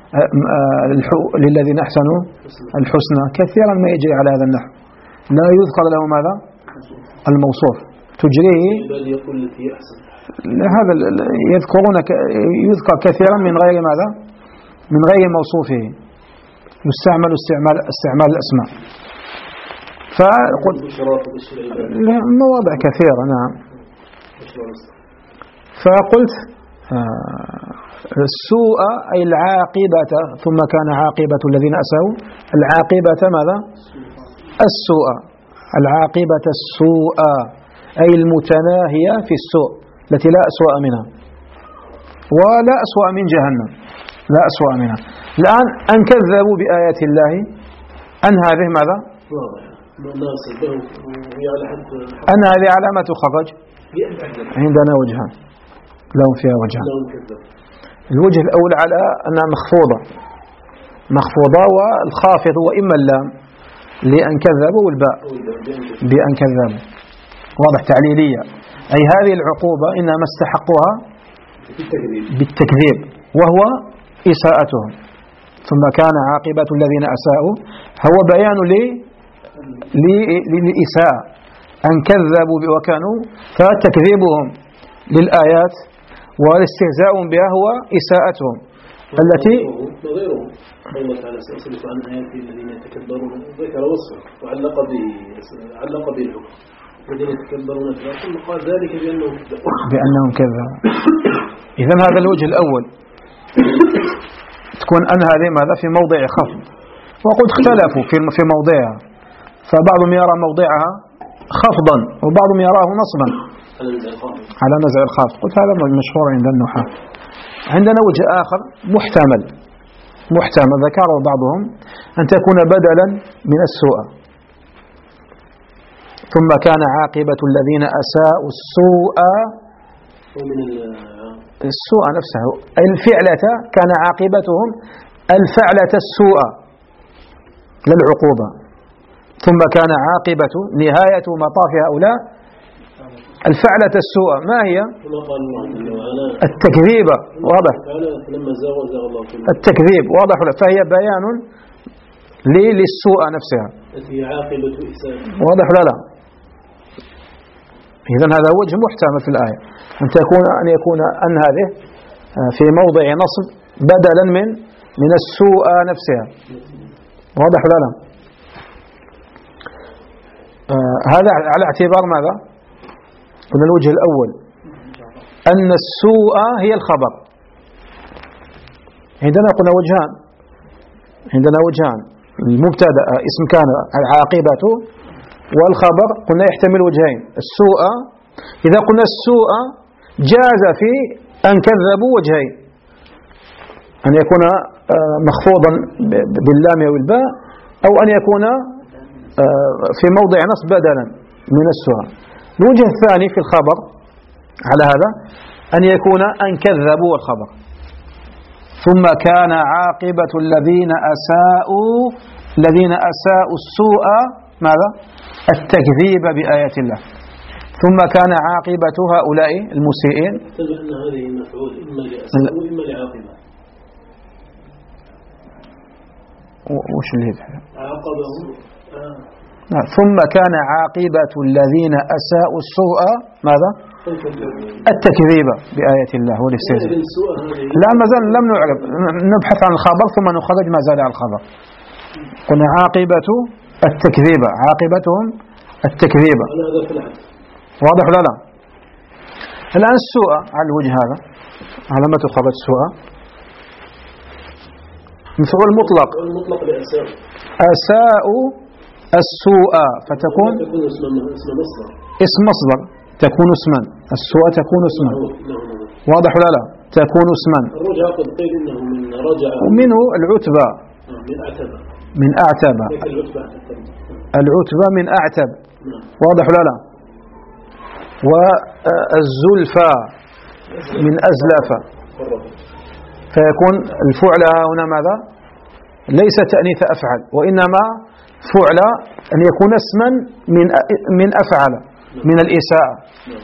للذين أحسنوا الحسنى كثيرا ما يجري على هذا النحو لا يذكر له ماذا الموصوف تجريه هذا يذكرون يذكر كثيرا من غير ماذا من غير موصوفه يستعمل استعمال استعمال الأسماء فقلت مواضع كثيرة نعم فقلت السوء أي العاقبة ثم كان عاقبة الذين أساءوا العاقبة ماذا السوء العاقبة السوء أي المتناهية في السوء التي لا أسوأ منها ولا أسوأ من جهنم لا أسوأ منها الآن أن كذبوا بآيات الله أن هذه ماذا أن هذه علامة خرج عندنا وجهان لهم فيها وجهان الوجه الأول على أنها مخفوضة مخفوضة والخافض هو إما اللام لأن كذبوا والباء بأن كذبوا واضح تعليلية أي هذه العقوبة إنما استحقوها بالتكذيب وهو إساءتهم ثم كان عاقبة الذين أساءوا هو بيان للإساءة أن كذبوا وكانوا فتكذيبهم للآيات والاستهزاء بها هو إساءتهم التي
وغيرهم الله تعالى سأصرف عن آياتي الذين يتكبرون ذكر وصفه وعلق به علق به الحكم الذين يتكبرون في الأرض ثم قال ذلك بأنهم كذبوا
بأنهم كذبوا إذن هذا الوجه الأول تكون أن هذه ماذا في موضع خفض وقد اختلفوا في في موضعها فبعضهم يرى موضعها خفضا وبعضهم يراه نصبا على نزع الخافض قلت هذا مشهور عند النحاة عندنا وجه آخر محتمل محتمل ذكره بعضهم أن تكون بدلا من السوء ثم كان عاقبة الذين أساءوا السوء السوء نفسه الفعلة كان عاقبتهم الفعلة السوء للعقوبة ثم كان عاقبة نهاية مطاف هؤلاء الفعلة السوء ما هي التكذيب واضح التكذيب واضح فهي بيان للسوء نفسها واضح لا لا إذن هذا وجه محتمل في الآية أن تكون أن يكون أن هذه في موضع نصب بدلا من من السوء نفسها واضح لا لا آه هذا على اعتبار ماذا قلنا الوجه الأول أن السوء هي الخبر عندنا قلنا وجهان عندنا وجهان المبتدا اسم كان العاقبة والخبر قلنا يحتمل وجهين السوء إذا قلنا السوء جاز في أن كذبوا وجهين أن يكون مخفوضا باللام والباء أو أن يكون في موضع نصب بدلا من السوء الوجه الثاني في الخبر على هذا أن يكون أن كذبوا الخبر ثم كان عاقبة الذين أساءوا الذين أساءوا السوء ماذا التكذيب بآيات الله ثم كان عاقبة هؤلاء المسيئين
تجد أن هذه المفعول إما لأساء وإما لعاقبة
وش اللي هذا
عاقبهم
آه. ثم كان عاقبة الذين أساءوا السوء ماذا التكذيب بآيات الله والاستهزاء لا ما زال لم نعرف نبحث عن الخبر ثم نخرج ما زال على الخبر قلنا عاقبة التكذيب عاقبتهم التكذيب واضح ولا لا الآن السوء على الوجه هذا على ما تخرج السوء مفعول مطلق
المطلق لأساء
أساء السوء فتكون
تكون اسم مصدر
اسم مصدر تكون اسما السوء تكون اسما واضح ولا لا تكون اسما
الرجع قد قيل إنه من رجع
ومنه العتبة
من أعتب
من أعتب العتبة من أعتب واضح ولا لا والزلفى من أزلف فيكون الفعل هنا ماذا ليس تأنيث أفعل وإنما فعل أن يكون اسما من من أفعل من الإساءة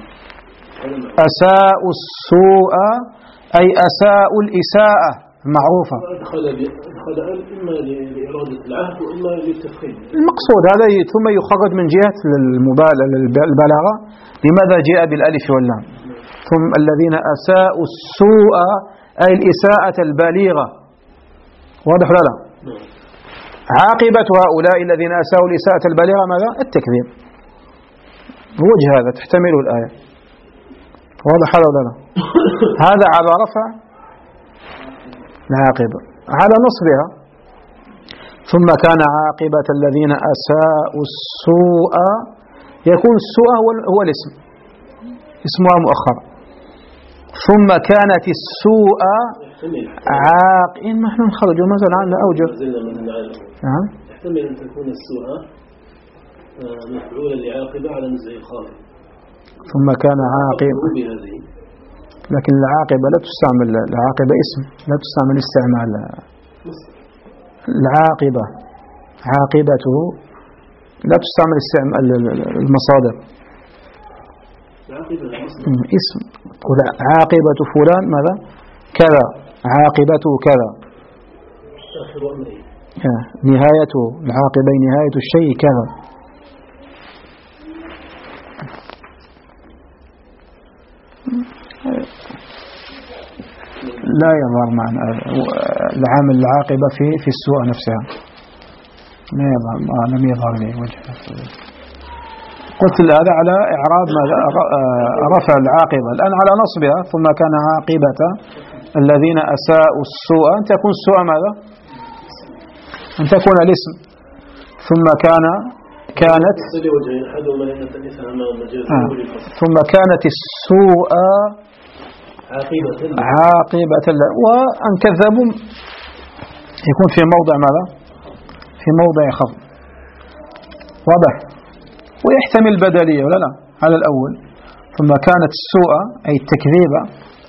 أساء السوء أي أساء الإساءة معروفة
أدخل إما لإرادة العهد وإما للتفخيم
المقصود هذا ثم يخرج من جهة البلاغة لماذا جاء بالألف واللام ثم الذين أساءوا السوء أي الإساءة البالغة واضح ولا لا عاقبة هؤلاء الذين أساءوا الإساءة البالغة ماذا التكذيب وجه هذا تحتمله الآية واضح هذا ولا لا هذا على رفع العاقبة على نصبها ثم كان عاقبة الذين أساءوا السوء يكون السوء هو الاسم اسمها مؤخر ثم كانت السوء عاق إن ما احنا نخرج مثلا عن أوجه نعم
يحتمل أن تكون السوء مفعولا لعاقبة على نزع الخافض
ثم كان عاقبة لكن العاقبة لا تستعمل العاقبة اسم لا تستعمل استعمال العاقبة عاقبته لا تستعمل استعمال المصادر اسم عاقبة فلان ماذا كذا عاقبته كذا نهايته العاقبة نهاية الشيء كذا لا يظهر معنا العامل العاقبة في في السوء نفسها لا يظهر لم يظهر لي وجه قلت هذا على إعراب رفع العاقبة الآن على نصبها ثم كان عاقبة الذين أساءوا السوء أن تكون السوء ماذا أن تكون الاسم ثم كان كانت آه. ثم كانت السوء عاقبة وأن كذبوا يكون في موضع ماذا في موضع خفض واضح ويحتمل بدلية ولا لا على الأول ثم كانت السوء أي التكذيب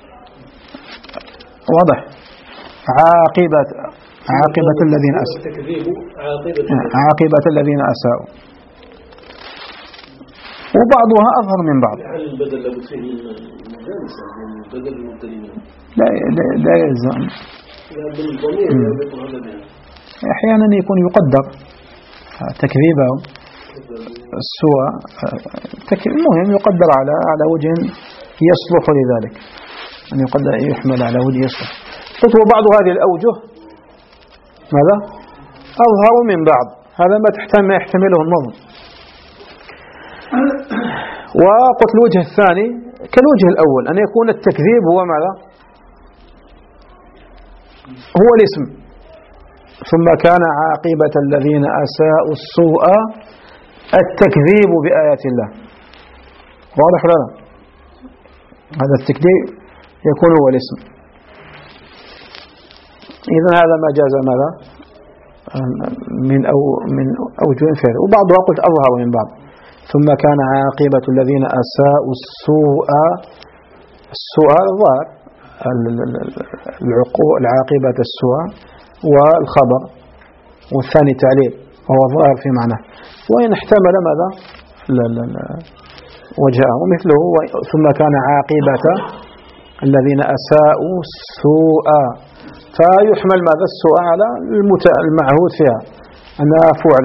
واضح عاقبة عاقبة الذين أساءوا عاقبة الذين أساءوا وبعضها أظهر من بعض لا لا يلزم أحيانا يكون يقدر تكذيبه السوء المهم يقدر على على وجه يصلح لذلك أن يقدر يحمل على وجه يصلح قلت وبعض هذه الأوجه ماذا أظهر من بعض هذا ما تحتمل ما يحتمله النظم وقلت الوجه الثاني كالوجه الأول أن يكون التكذيب هو ماذا هو الاسم ثم كان عاقبة الذين أساءوا السوء التكذيب بآيات الله واضح ولا لا هذا التكذيب يكون هو الاسم إذن هذا ما جاز ماذا من أو من أوجه فعل وبعضها قلت أظهر من بعض ثم كان عاقبة الذين أساءوا السوء السوء الظاهر العاقبة السوء والخبر والثاني تعليل وهو ظاهر في معناه وإن احتمل ماذا لا لا لا وجاءه مثله ثم كان عاقبة الذين أساءوا السوء فيحمل ماذا السوء على المعهود فيها أنها فعل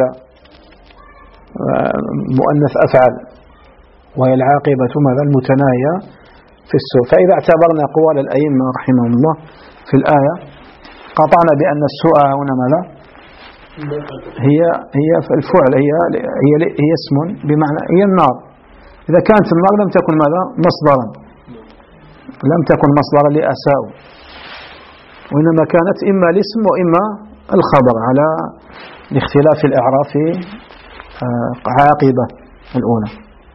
مؤنث أفعل وهي العاقبة ماذا المتناهية في السوء فإذا اعتبرنا قوال الأئمة رحمهم الله في الآية قطعنا بأن السوء هنا ماذا هي هي الفعل هي هي هي اسم بمعنى هي النار إذا كانت النار لم تكن ماذا مصدرا لم تكن مصدرا لأساءوا، وإنما كانت إما الاسم وإما الخبر على الاختلاف الإعراب في عاقبة الأولى.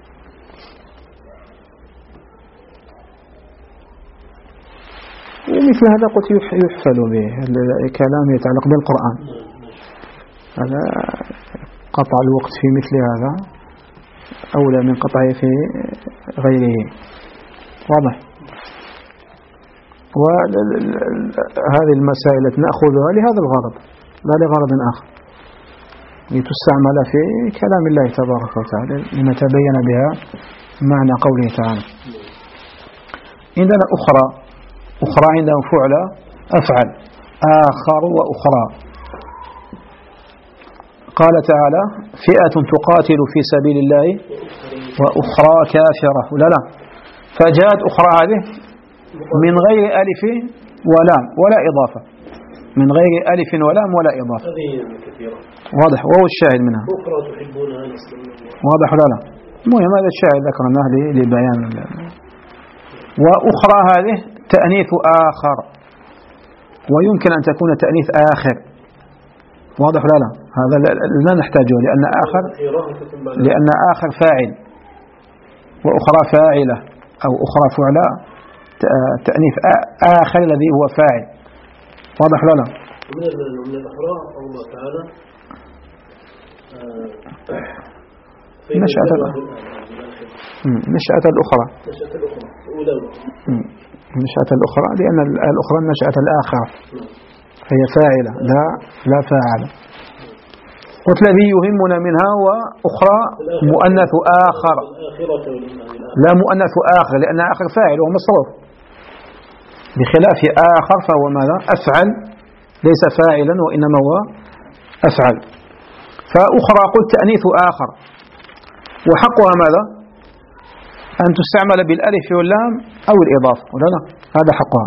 ومثل هذا قلت يحفل به الكلام يتعلق بالقرآن، هذا قطع الوقت في مثل هذا أولى من قطعه في غيره، واضح. وهذه المسائل نأخذها لهذا الغرض لا لغرض آخر، لتستعمل في كلام الله تبارك وتعالى لنتبين بها معنى قوله تعالى. عندنا أخرى، أخرى عندهم فعل أفعل، آخر وأخرى. قال تعالى فئة تقاتل في سبيل الله وأخرى كافرة، لا لا، فجاءت أخرى هذه من غير ألف ولام ولا إضافة، من غير ألف ولام ولا إضافة، واضح، وهو الشاهد منها. واضح لا لا، المهم هذا الشاهد ذكرناه لبيان. وأخرى هذه تأنيث آخر، ويمكن أن تكون تأنيث آخر، واضح لا لا، هذا لا نحتاجه لأن آخر لأن آخر فاعل، وأخرى فاعلة أو أخرى فعلاء، تأنيث آخر الذي هو فاعل، واضح لا لا.
من الأخرى الله تعالى
نشأة نشأة الأخرى نشأة الأخرى لأن الأخرى نشأة الآخر، هي فاعلة لا لا فاعل. قلت الذي يهمنا منها وأخرى مؤنث آخر، لا مؤنث آخر لأن آخر فاعل وهو مصروف، بخلاف آخر فهو ماذا؟ أفعل، ليس فاعلا وإنما هو أفعل. فأخرى قلت تأنيث آخر، وحقها ماذا؟ أن تستعمل بالألف واللام أو الإضافة، ولا لا؟ هذا حقها،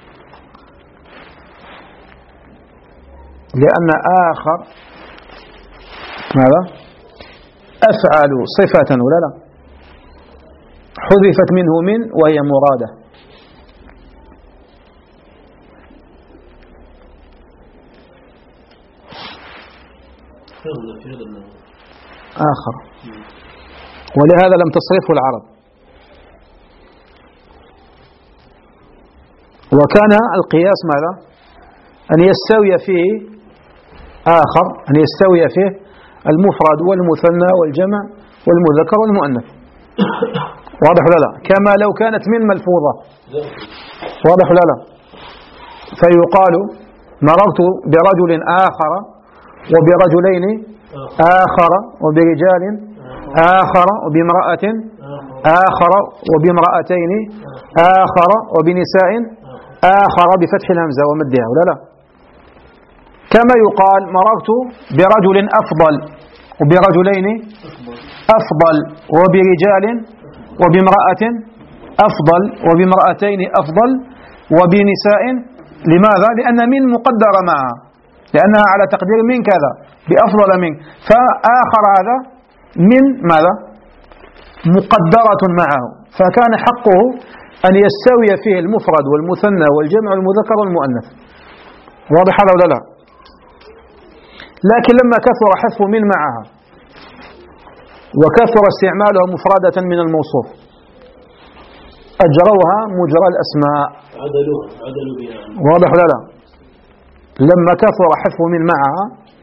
لأن آخر ماذا؟ أفعل صفة، ولا لا؟ حذفت منه من وهي مرادة. آخر، ولهذا لم تصرفه العرب. وكان القياس ماذا؟ أن يستوي فيه آخر، أن يستوي فيه المفرد والمثنى والجمع والمذكر والمؤنث، واضح لا لا؟ كما لو كانت من ملفوظة، واضح لا لا؟ فيقال مررت برجل آخر وبرجلين آخر وبرجال آخر وبامرأة آخر وبامرأتين آخر وبنساء آخر بفتح الهمزة ومدها، ولا لا؟ كما يقال مررت برجل أفضل وبرجلين أفضل وبرجال وبامرأة أفضل وبامرأتين أفضل وبنساء. لماذا؟ لأن من مقدرة معها، لأنها على تقدير من كذا بأفضل منك، فآخر هذا من ماذا؟ مقدرة معه، فكان حقه أن يستوي فيه المفرد والمثنى والجمع والمذكر والمؤنث، واضح هذا ولا لا؟ لكن لما كثر حذف من معها وكثر استعمالها مفردة من الموصوف أجروها مجرى الأسماء،
عدلوها عدلوا بها،
واضح ولا لا؟ لما كثر حذف من معها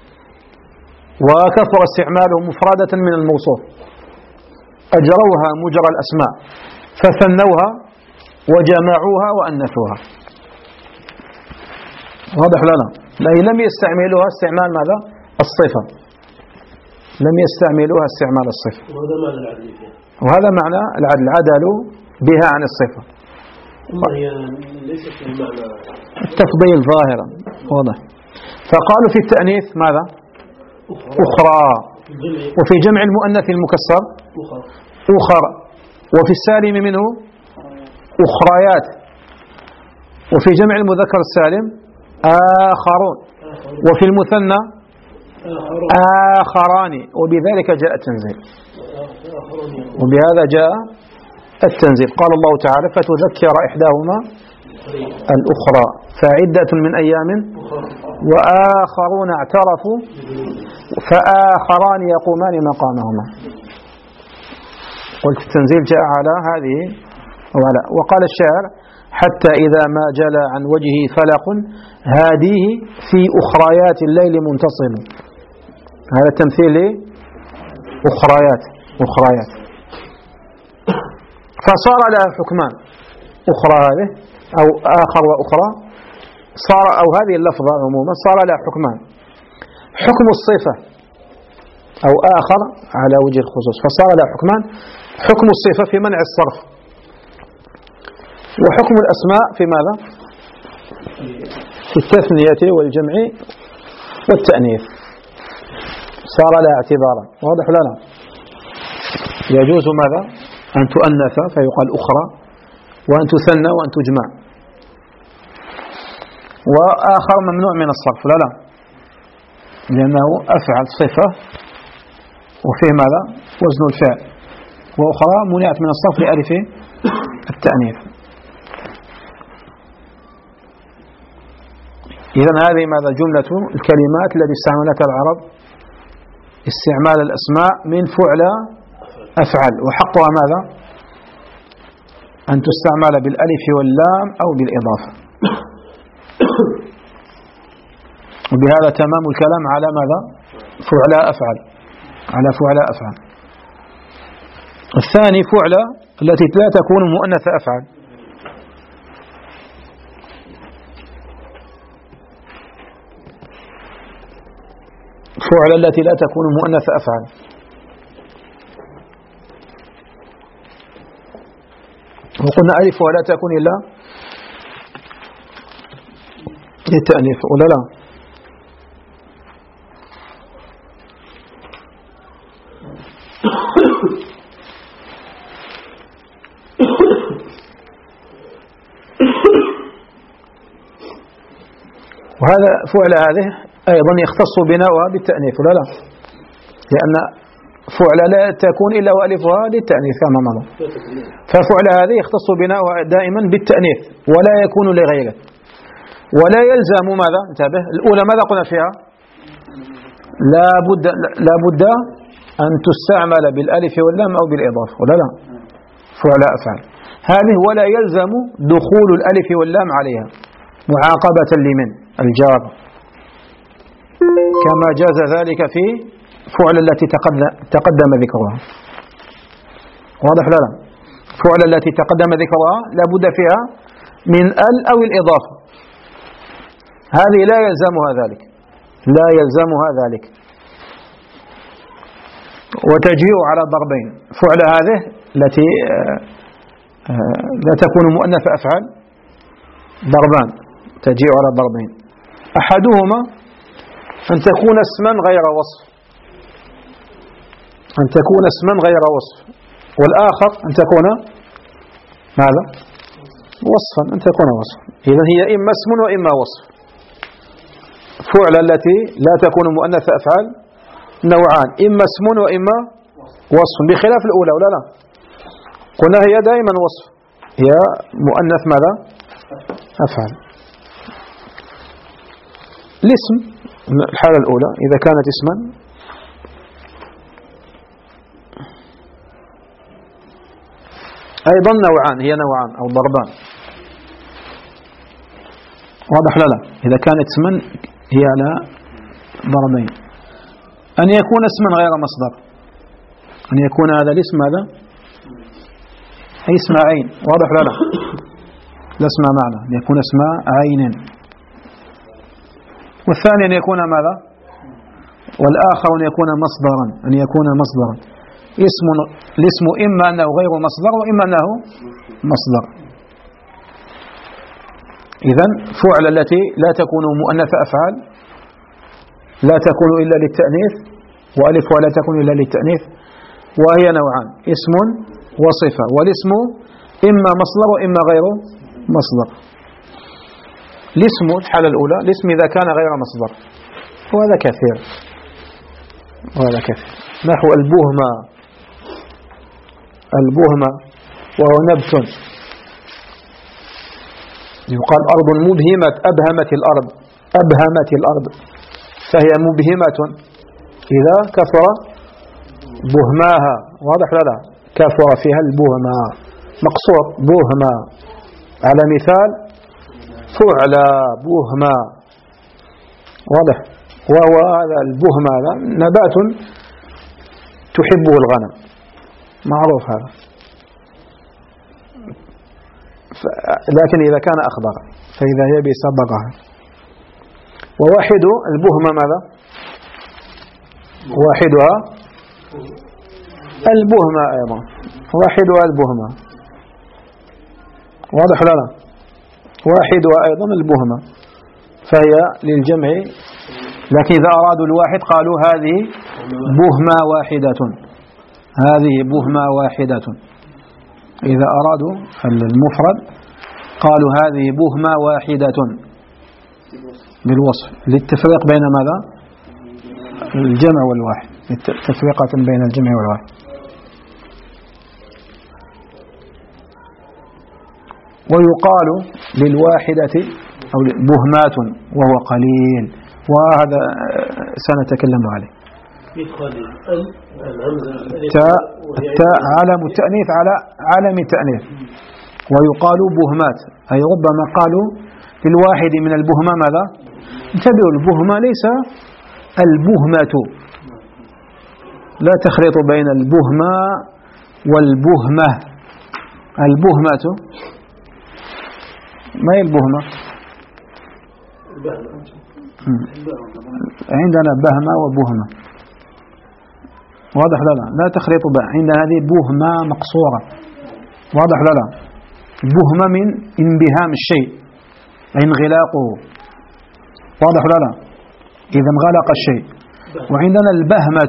وكثر استعماله مفردة من الموصوف أجروها مجرى الأسماء، فثنوها وجمعوها وأنثوها، واضح لنا؟ لأن لم يستعملوها استعمال ماذا؟ الصفة، لم يستعملوها استعمال الصفة،
وهذا معنى العدل فيها،
وهذا معنى العدل، عدلوا بها عن الصفة،
هي ليست بمعنى
التفضيل ظاهرا، واضح. فقالوا في التأنيث ماذا؟ أخرى، وفي جمع المؤنث المكسر أخر، وفي السالم منه أخريات، وفي جمع المذكر السالم آخرون، وفي المثنى آخران، وبذلك جاء التنزيل، وبهذا جاء التنزيل. قال الله تعالى فتذكر إحداهما الأخرى فعدة من أيام وآخرون اعترفوا فآخران يقومان مقامهما. قلت التنزيل جاء على هذه وعلى. وقال الشاعر حتى إذا ما جلى عن وجهه فلق هاديه في أخريات الليل منتصل. هذا التمثيل أخريات أخريات فصار لها حكمان أخرى هذه أو آخر وأخرى صار أو هذه اللفظة عموما صار لها حكمان حكم الصفة أو آخر على وجه الخصوص فصار لها حكمان حكم الصفة في منع الصرف وحكم الأسماء في ماذا في التثنية والجمع والتأنيث صار لها اعتبارا. واضح لنا يجوز ماذا أن تؤنث فيقال أخرى وأن تثنى وأن تجمع وآخر ممنوع من الصرف لا لا لأنه أفعل صفة وفيه ماذا وزن الفعل وأخرى منعت من الصرف لألف التأنيث. إذن هذه ماذا جملة الكلمات التي استعملتها العرب استعمال الأسماء من فعل أفعل وحقها ماذا أن تستعمل بالألف واللام أو بالإضافة. وبهذا تمام الكلام على ماذا فعل أفعل على فعل أفعل. الثاني فعل التي لا تكون مؤنث أفعل فعل التي لا تكون مؤنث أفعل وقلنا ألف ولا تكون إلا للتأنيث ولا لا وهذا فعل هذه أيضا يختص بناؤها بالتأنيث ولا لا لأن فعل لا تكون إلا وألفها للتأنيث كما مضى ففعل هذه يختص بناؤها دائما بالتأنيث ولا يكون لغيره ولا يلزم ماذا انتبه الأولى ماذا قلنا فيها لا بد لا بد أن تستعمل بالألف واللام أو بالإضافة ولا لا فعل أفعل هذه ولا يلزم دخول الألف واللام عليها معاقبة لمن الجار كما جاز ذلك في فعل التي تقدم ذكرها. واضح لا لا فعل التي تقدم ذكرها لا بد فيها من ال أو الإضافة هذه لا يلزمها ذلك لا يلزمها ذلك وتجيء على ضربين فعل هذه التي لا تكون مؤنث أفعال ضربان تجيء على ضربين أحدهما أن تكون اسما غير وصف أن تكون اسما غير وصف والآخر أن تكون ماذا وصفا أن تكون وصفا إذن هي إما اسم وإما وصف. فعل التي لا تكون مؤنث أفعال نوعان إما اسم وإما وصف بخلاف الأولى ولا لا قلنا هي دائما وصف هي مؤنث ماذا أفعال. الاسم الحالة الأولى إذا كانت اسما أيضا نوعان هي نوعان أو ضربان واضح لا لا إذا كانت اسما هي على ضربين أن يكون اسما غير مصدر أن يكون هذا الاسم هذا أي اسم عين واضح لا لا لا اسم معنى أن يكون اسم عين والثاني أن يكون ماذا والآخر أن يكون مصدرا أن يكون مصدرا اسم الاسم إما أنه غير مصدر وإما أنه مصدر. إذن فعل التي لا تكون مؤنث أفعال لا تكون إلا للتأنيث وألف ولا تكون إلا للتأنيث وهي نوعان اسم وصفة والاسم إما مصدر وإما غير مصدر. الاسم الحالة الأولى الاسم إذا كان غير مصدر وهذا كثير وهذا كثير نحو البهمة البهمة وهو نبت. يقال أرض مبهمة، أبهمت الأرض، أبهمت الأرض، فهي مبهمة إذا كثر بهماها. واضح لا لا؟ كثر فيها البهما، مقصور بهما، على مثال فعلى بهما. واضح؟ وهو هذا البهما هذا نبات تحبه الغنم، معروف هذا، لكن إذا كان أخضر، فإذا يبس بقها. وواحد البهمة ماذا؟ واحدها البهمة أيضا، واحدها البهمة. واضح لا لا؟ واحدها أيضا البهمة، فهي للجمع، لكن إذا أرادوا الواحد قالوا هذه بهمة واحدة، هذه بهمة واحدة. إذا أرادوا المفرد قالوا هذه بهمة واحدة بالوصف، للتفريق بين ماذا؟ الجمع والواحد، تفرقة بين الجمع والواحد. ويقال للواحدة أو بهمات وهو قليل، وهذا سنتكلم عليه. التاء التاء علم التأنيث على علم التأنيث. ويقال بهمات، أي ربما قالوا للواحد من البهمة ماذا؟ انتبهوا، البهمة ليس البهمة، لا تخلط بين البهمة والبهمة. البهمة ما هي البهمة؟ عندنا بهمة وبهمة، واضح لا لا؟ لا تخلط بين، عند هذه بهمة مقصورة، واضح لا لا؟ بهمة من انبهام الشيء، انغلاقه، واضح لا لا؟ إذا انغلق الشيء. وعندنا البهمة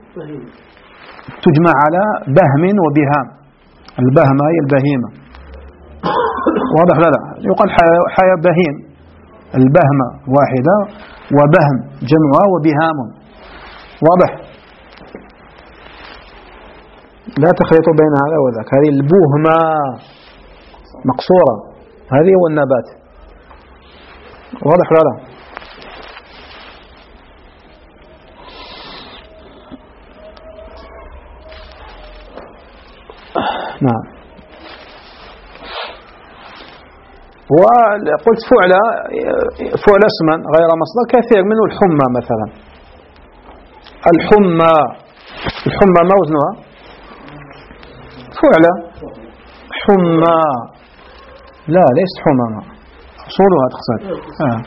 تجمع على بهم وبهام، البهمة هي البهيمة، واضح لا لا؟ يقال حياة بهيم، البهمة واحدة وبهم جمعها وبهام، واضح؟ لا تخلط بين هذا وذاك. هذه البهمة مقصورة، هذه هو النبات، واضح لا لا؟ نعم. وقلت فعل فعل اسما غير مصدر كثير منه الحمى مثلا، الحمى، الحمى ما وزنها؟ فعل حمى، لا ليست حمى، أصولها تقصد. آه.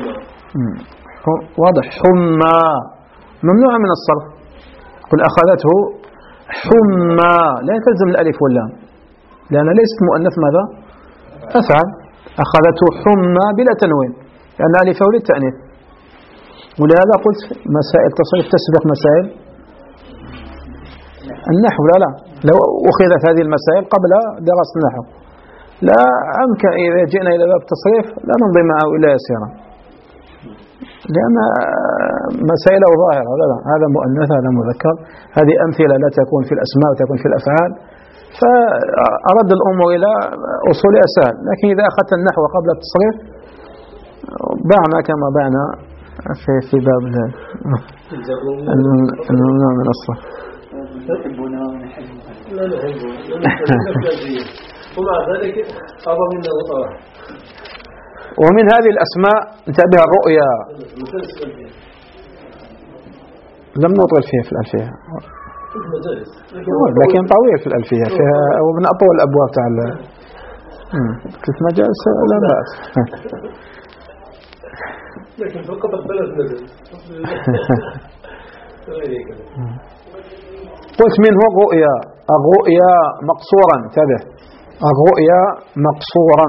واضح، حمى ممنوع من الصرف. قل أخذته حمى، لا تلزم الألف واللام، لأن ليست مؤنث ماذا؟ أفعل. أخذته حمى بلا تنوين، لأن ألفه للتأنيث. ولهذا قلت مسائل تصريف تسبق مسائل النحو. لا لا، لو أخذت هذه المسائل قبل دراسة النحو لا أمكن إذا جئنا إلى باب التصريف لا نمضي معه إلا يسيرا، لأن مسائله ظاهرة. لا لا، هذا مؤنث هذا مذكر، هذه أمثلة لا تكون في الأسماء وتكون في الأفعال، فأرد الأمور إلى أصولها سهل. لكن إذا أخذت النحو قبل التصريف بعنا كما بعنا في في باب الممنوع من الصرف.
لا نحبه ومع ذلك أعظم من الوطاء.
ومن هذه الأسماء انتبه الرؤيا، لم نطول فيها في الألفية، لكن طويل في الألفية، فيها ومن أطول الأبواب تاع ثلاث مجالس لا بأس.
لكن في القطر ثلاث نزل.
قلت منه الرؤيا، الرؤيا مقصورا، انتبه، الرؤيا مقصورا.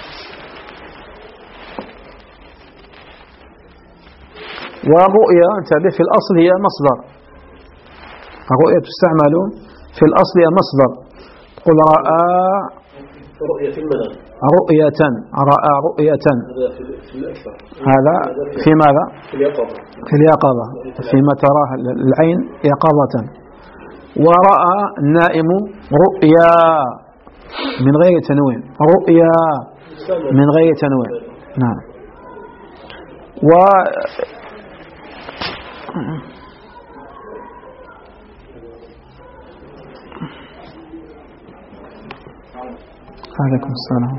والرؤيا انتبه في الأصل هي مصدر، الرؤيا تستعمل في الأصل هي مصدر. قل رأى
رؤية المنام،
رؤية، رأى رؤية، هذا في ماذا؟
في اليقظة،
في اليقظة، فيما تراه العين يقظة. ورأى النائم رؤيا من غير تنوين، رؤيا من غير تنوين. نعم. و عليكم السلام.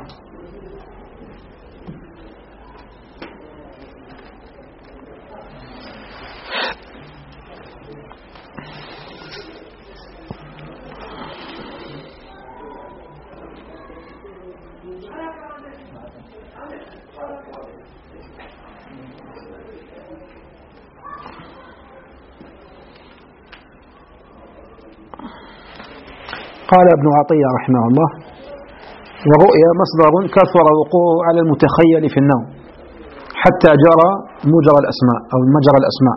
قال ابن عطية رحمه الله: ورؤيا مصدر كثر وقوعه على المتخيل في النوم حتى جرى مجرى الأسماء أو مجرى الأسماء.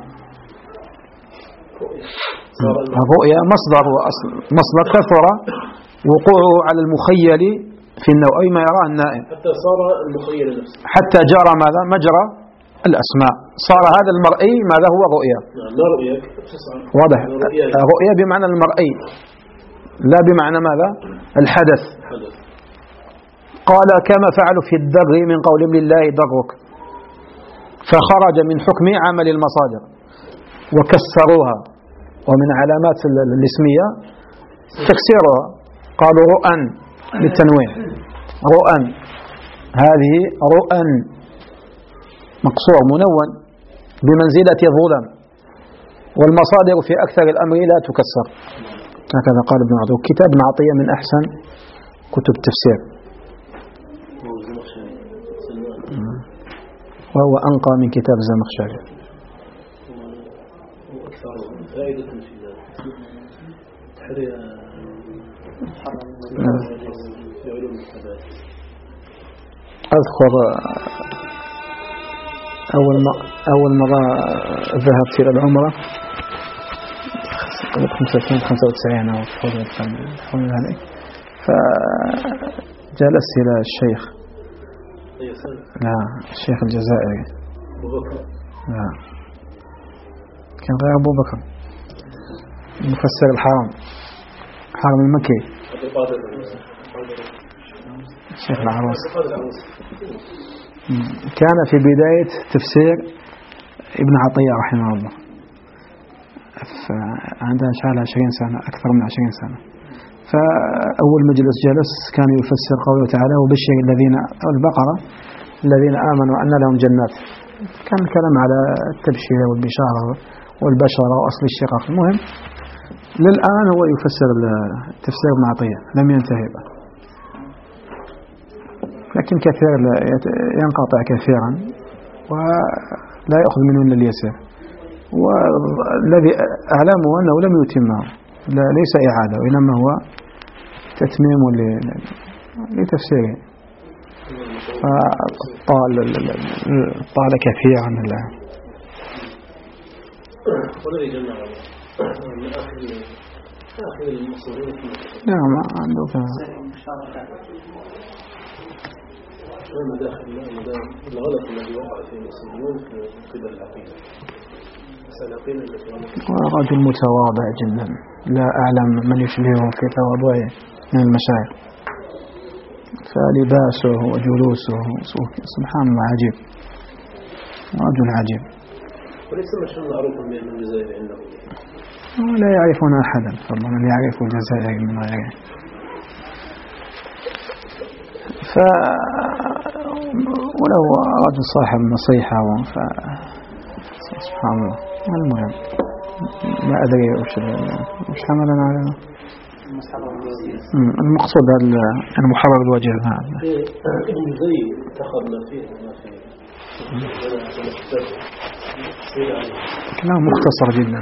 الرؤيا مصدر وأصل مصدر كثر وقوعه على المخيل في النوم أي ما يراه النائم
حتى صار المخيل نفسه،
حتى جرى ماذا مجرى الأسماء، صار هذا المرئي ماذا هو رؤيا.
لا رؤيا
واضح، رؤيا بمعنى المرئي لا بمعنى ماذا الحدث. قال: كما فعلوا في الدر من قول لله درك، فخرج من حكم عمل المصادر وكسروها، ومن علامات الاسمية تكسيرها، قالوا رؤى للتنوين، رؤى، هذه رؤى مقصور منون بمنزلة ظلم، والمصادر في أكثر الأمر لا تكسر. هكذا قال ابن عطية. كتاب ابن عطية من أحسن كتب التفسير، وهو أنقى من كتاب الزمخشري.
فائدة في تحرير علوم الثبات.
أذكر أول ما أول مرة ذهبت إلى العمرة خمسة وتسعين أو حول هذه، فجلست إلى الشيخ لا الشيخ الجزائري
أبو بكر،
لا كان غير أبو بكر، مفسر الحرم حرم المكي، الشيخ العروس. كان في بداية تفسير ابن عطية رحمه الله، فعندها شحال عشرين سنة، أكثر من عشرين سنة. فأول مجلس جلس كان يفسر قوله تعالى: وبشر الذين البقرة الذين آمنوا أن لهم جنات. كان الكلام على التبشير والبشارة والبشرة وأصل الشقاق. المهم للآن هو يفسر التفسير ابن عطية، لم ينتهي بقى، لكن كثير ينقطع كثيرا ولا يأخذ منه إلا اليسير. والذي أعلمه أنه لم يتمه، ليس إعادة وإنما هو تتميم لتفسيره، فطال طال كثيرا.
والذي جمع من آخر آخر المصورين
نعم عنده
الغلط الذي وقع فيه المسلمون في قبل العقيدة.
رجل متواضع جدا، لا أعلم من يشبهه في تواضعه من المشايخ، فلباسه وجلوسه سبحان الله عجيب، رجل عجيب.
وليس مشهور معروف من الجزائر عنده،
لا يعرفون أحدا، فالله من يعرف الجزائر من غيره. ف ولو رجل صاحب نصيحة، سبحان الله. المهم ما أدري وش وش حملنا على المقصود المحرر الوجه. هذا
زي اتخذنا فيه ما فيه
كلام مختصر جدا.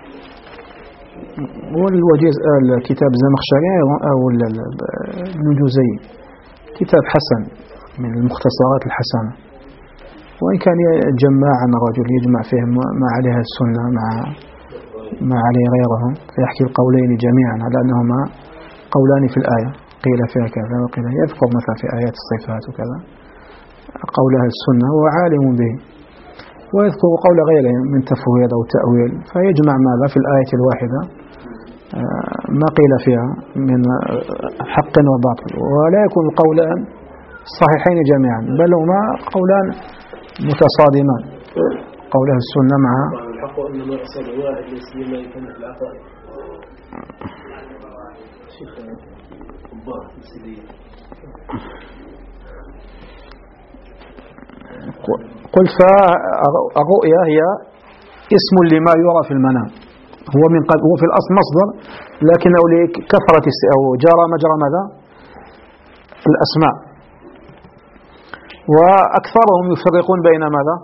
والوجيز الكتاب الزمخشري أو النجوزي كتاب حسن من المختصرات الحسنة، وإن كان جماعا رجل يجمع فيه ما عليها السنة مع ما عليه غيرهم، فيحكي القولين جميعا على أنهما قولان في الآية، قيل فيها كذا وقيل، يذكر مثلا في آيات الصفات وكذا قولها السنة وهو عالم به، ويذكر قول غيره من تفويض أو تأويل، فيجمع ماذا في الآية الواحدة ما قيل فيها من حق وباطل، ولا يكون القولان صحيحين جميعا، بل هما قولان متصادمان، قول أهل السنة مع
الحق أن ما أصاب واحد لسيما يكون في العقائد. شيخ كبار مسيحيين.
قل فالرؤيا هي اسم لما يرى في المنام، هو من قد هو في الأصل مصدر، لكنه لكثرة أو جرى مجرى ماذا الأسماء، وأكثرهم يفرقون بين ماذا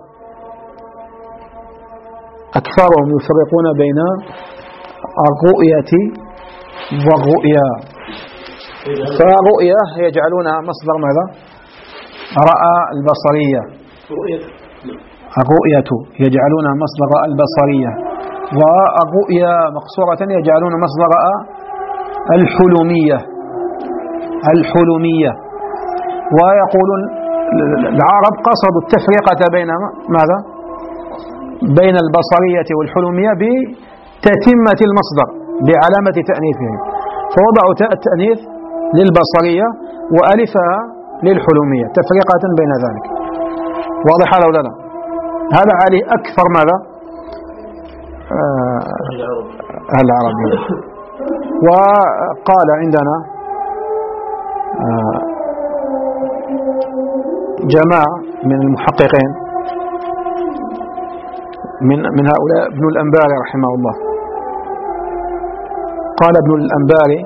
أكثرهم يفرقون بين الرؤية والرؤيا. فالرؤيا يجعلونها مصدر ماذا رأى البصرية، الرؤية يجعلونها مصدر رأى البصرية، والرؤيا مقصورة يجعلون مصدر رأى الحلمية الحلمية ويقولون العرب قصدوا التفرقة بين ماذا بين البصرية والحلمية بتتمة المصدر بعلامة تأنيثه، فوضعوا تاء التأنيث للبصرية وألفها للحلمية تفرقة بين ذلك. واضح هذا ولا لا؟ هذا عليه أكثر ماذا آه العربية. وقال عندنا آه جماعة من المحققين من من هؤلاء ابن الأنباري رحمه الله، قال ابن الأنباري: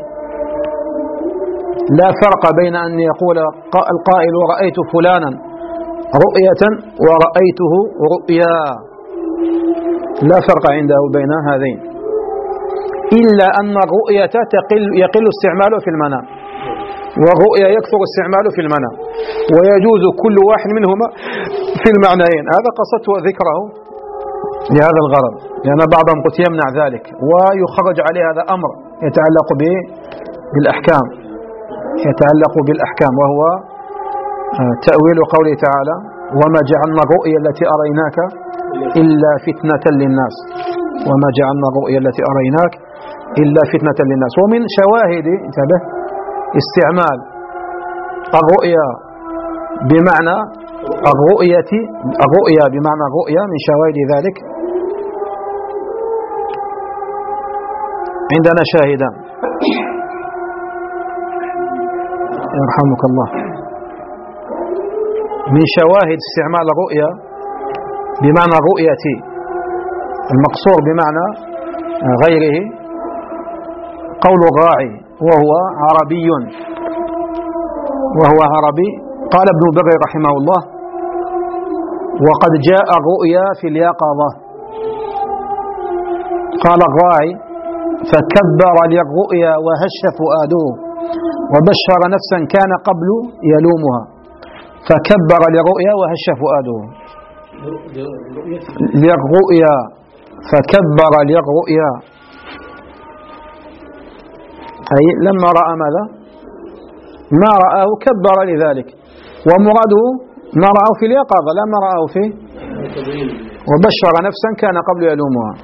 لا فرق بين أن يقول القائل رأيت فلانا رؤية ورأيته رؤيا، لا فرق عنده بين هذين، إلا أن الرؤية تقل يقل استعماله في المنام، والرؤيا يكثر استعماله في المنام، ويجوز كل واحد منهما في المعنيين. هذا قصدت ذكره لهذا الغرض، لأن بعضهم قد يمنع ذلك ويخرج عليه هذا أمر يتعلق بالأحكام يتعلق بالأحكام وهو تأويل قوله تعالى: وما جعلنا الرؤيا التي أريناك إلا فتنة للناس وما جعلنا الرؤيا التي أريناك إلا فتنة للناس. ومن شواهد انتبه استعمال الرؤيا بمعنى الرؤية الرؤيا بمعنى الرؤيا من شواهد ذلك عندنا شاهدان يرحمك الله. من شواهد استعمال الرؤيا بمعنى الرؤية المقصور بمعنى غيره قول الراعي وهو عربي وهو عربي قال ابن بر رحمه الله: وقد جاء الرؤيا في اليقظة. قال الراعي: فكبر للرؤيا وهش فؤاده وبشر نفسا كان قبل يلومها. فكبر للرؤيا وهش فؤاده للرؤيا فكبر للرؤيا أي لما رأى ماذا ما رآه كبر لذلك، ومراده ما رآه في اليقظة لا ما رآه فيه. وبشر نفسا كان قبل يلومها.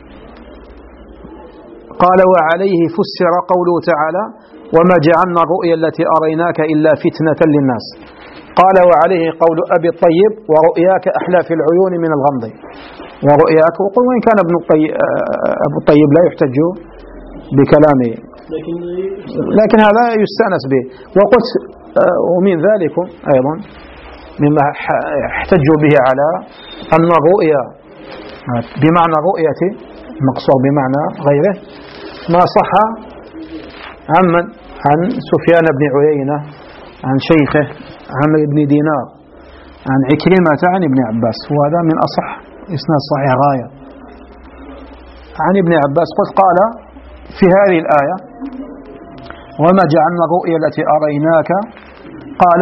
قال: وعليه فسر قوله تعالى: وما جعلنا الرؤيا التي أريناك إلا فتنة للناس. قال: وعليه قول أبي الطيب: ورؤياك أحلى في العيون من الغمض. ورؤياك، وقل وإن كان ابن الطيب أبو الطيب لا يحتج بكلامه، لكن هذا يستأنس به. وقلت ومن ذلك أيضا مما احتجوا به على أن الرؤيا بمعنى رؤية مقصود بمعنى غيره ما صح عن من عن سفيان بن عيينة عن شيخه عمرو بن دينار عن عكرمة عن ابن عباس، وهذا من أصح إسناد صحيح غاية عن ابن عباس. قد قال في هذه الآية: وما جعلنا الرؤيا التي أريناك، قال: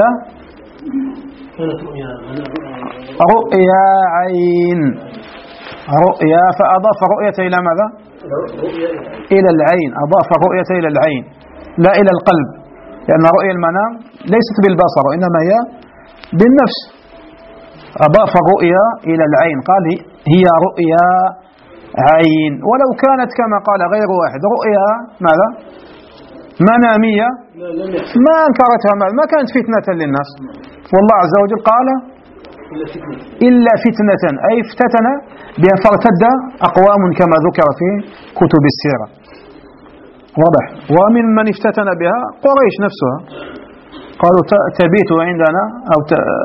رؤيا عين رؤيا، فأضاف الرؤية إلى ماذا؟ إلى العين، أضاف الرؤية إلى العين لا إلى القلب، لأن رؤيا المنام ليست بالبصر وإنما هي بالنفس. أضاف الرؤيا إلى العين، قال: هي رؤيا عين. ولو كانت كما قال غير واحد رؤيا ماذا منامية ما أنكرتها، ما كانت فتنة للناس. والله عز وجل قال إلا فتنة، أي افتتن بأن فارتد أقوام كما ذكر في كتب السيرة. واضح. ومن من افتتن بها قريش نفسها، قالوا تبيت عندنا أو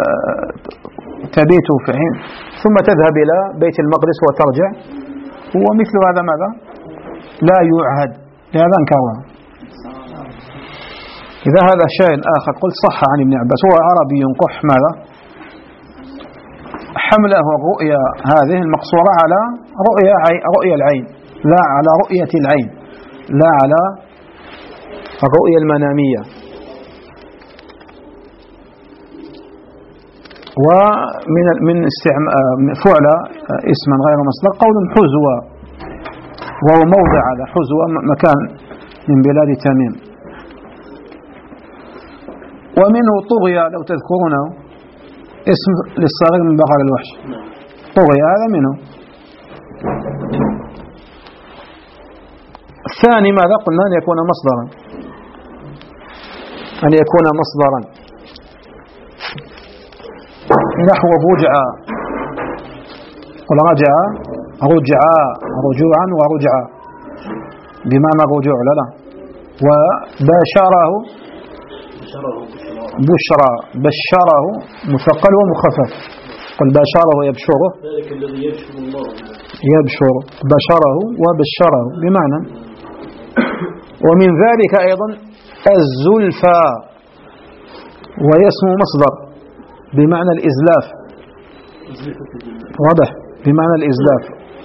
تبيت في حين ثم تذهب إلى بيت المقدس وترجع، ومثل هذا ماذا لا يعهد، لهذا انكرها. إذا هذا شيء آخر قلت صح عن ابن عباس، هو عربي ينقح ماذا حمله الرؤيا هذه المقصورة على رؤيا رؤيا العين، لا على رؤية العين، لا على الرؤيا المنامية. ومن من استعمال فعل اسما غير مصدر قول حزوة، وهو موضع هذا حزوة مكان من بلاد تميم. ومنه طغية لو تذكرونه، اسم للصغير من بقر الوحش، طغية هذا منه. الثاني ماذا قلنا أن يكون مصدرا، أن يكون مصدرا نحو رجع، قل رجع رجع رجوعا ورجعا بمعنى الرجوع، لا لا. وبشره بشرى، بشره مثقل ومخفف، قل بشره يبشره،
ذلك الذي يبشر الله
يبشر بشره وبشره بمعنى. ومن ذلك أيضا الزلفى، ويسمو مصدر بمعنى الإزلاف، واضح بمعنى الإزلاف.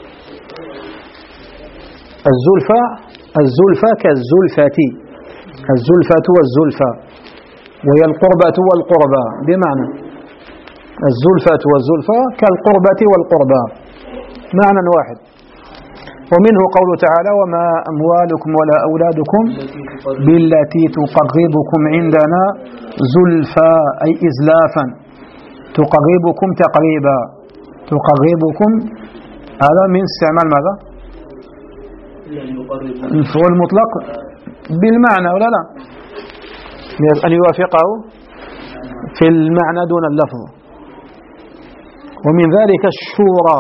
الزلفى الزلفى كالزلفة، الزلفة والزلفى، وهي القربة والقربى بمعنى الزلفة والزلفى كالقربة والقربى معنى واحد. ومنه قوله تعالى وما أموالكم ولا أولادكم بالتي تقربكم عندنا زلفى، أي إزلافا، تقربكم تقريبا، تقربكم، هذا من استعمال ماذا المفعول المطلق بالمعنى ولا لا، أن يوافقه في المعنى دون اللفظ. ومن ذلك الشورى،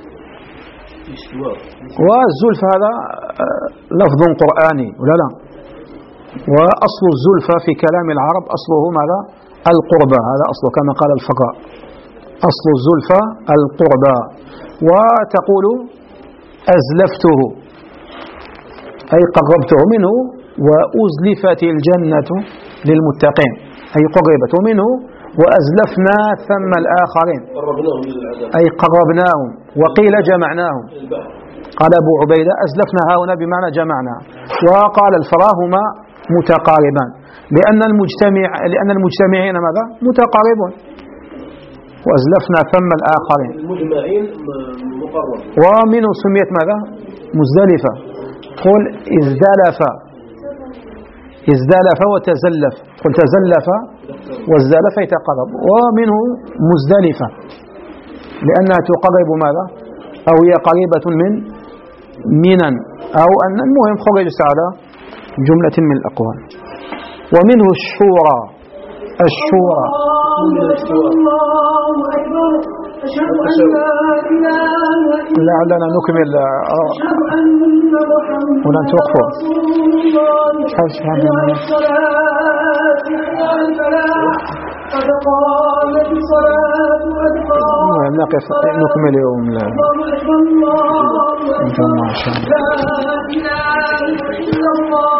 والزلف هذا لفظ قرآني ولا لا. وأصل الزلفة في كلام العرب أصله ماذا القربة، هذا أصله كما قال الفقهاء، أصل الزلفة القربة. وتقول أزلفته أي قربته منه، وأزلفت الجنة للمتقين أي قربت منه، وأزلفنا ثم الآخرين أي قربناهم، وقيل جمعناهم. قال أبو عبيدة أزلفنا هنا بمعنى جمعنا، وقال الفراهما متقاربان، لأن المجتمع لأن المجتمعين ماذا متقاربون، وأزلفنا ثم الآخرين
المجمعين مقرب.
ومنه سميت ماذا مزدلفة، قل ازدلف ازدلف وتزلف، قل تزلف والزلف يتقرب. ومنه مزدلفة لأنها تقرب ماذا، أو هي قريبة من منن، أو أن المهم خرجت على جملة من الأقوال. ومنه الشورى، الشورى لعلنا نكمل ولن توقفوا نقف نكمل يوم لا إن شاء الله.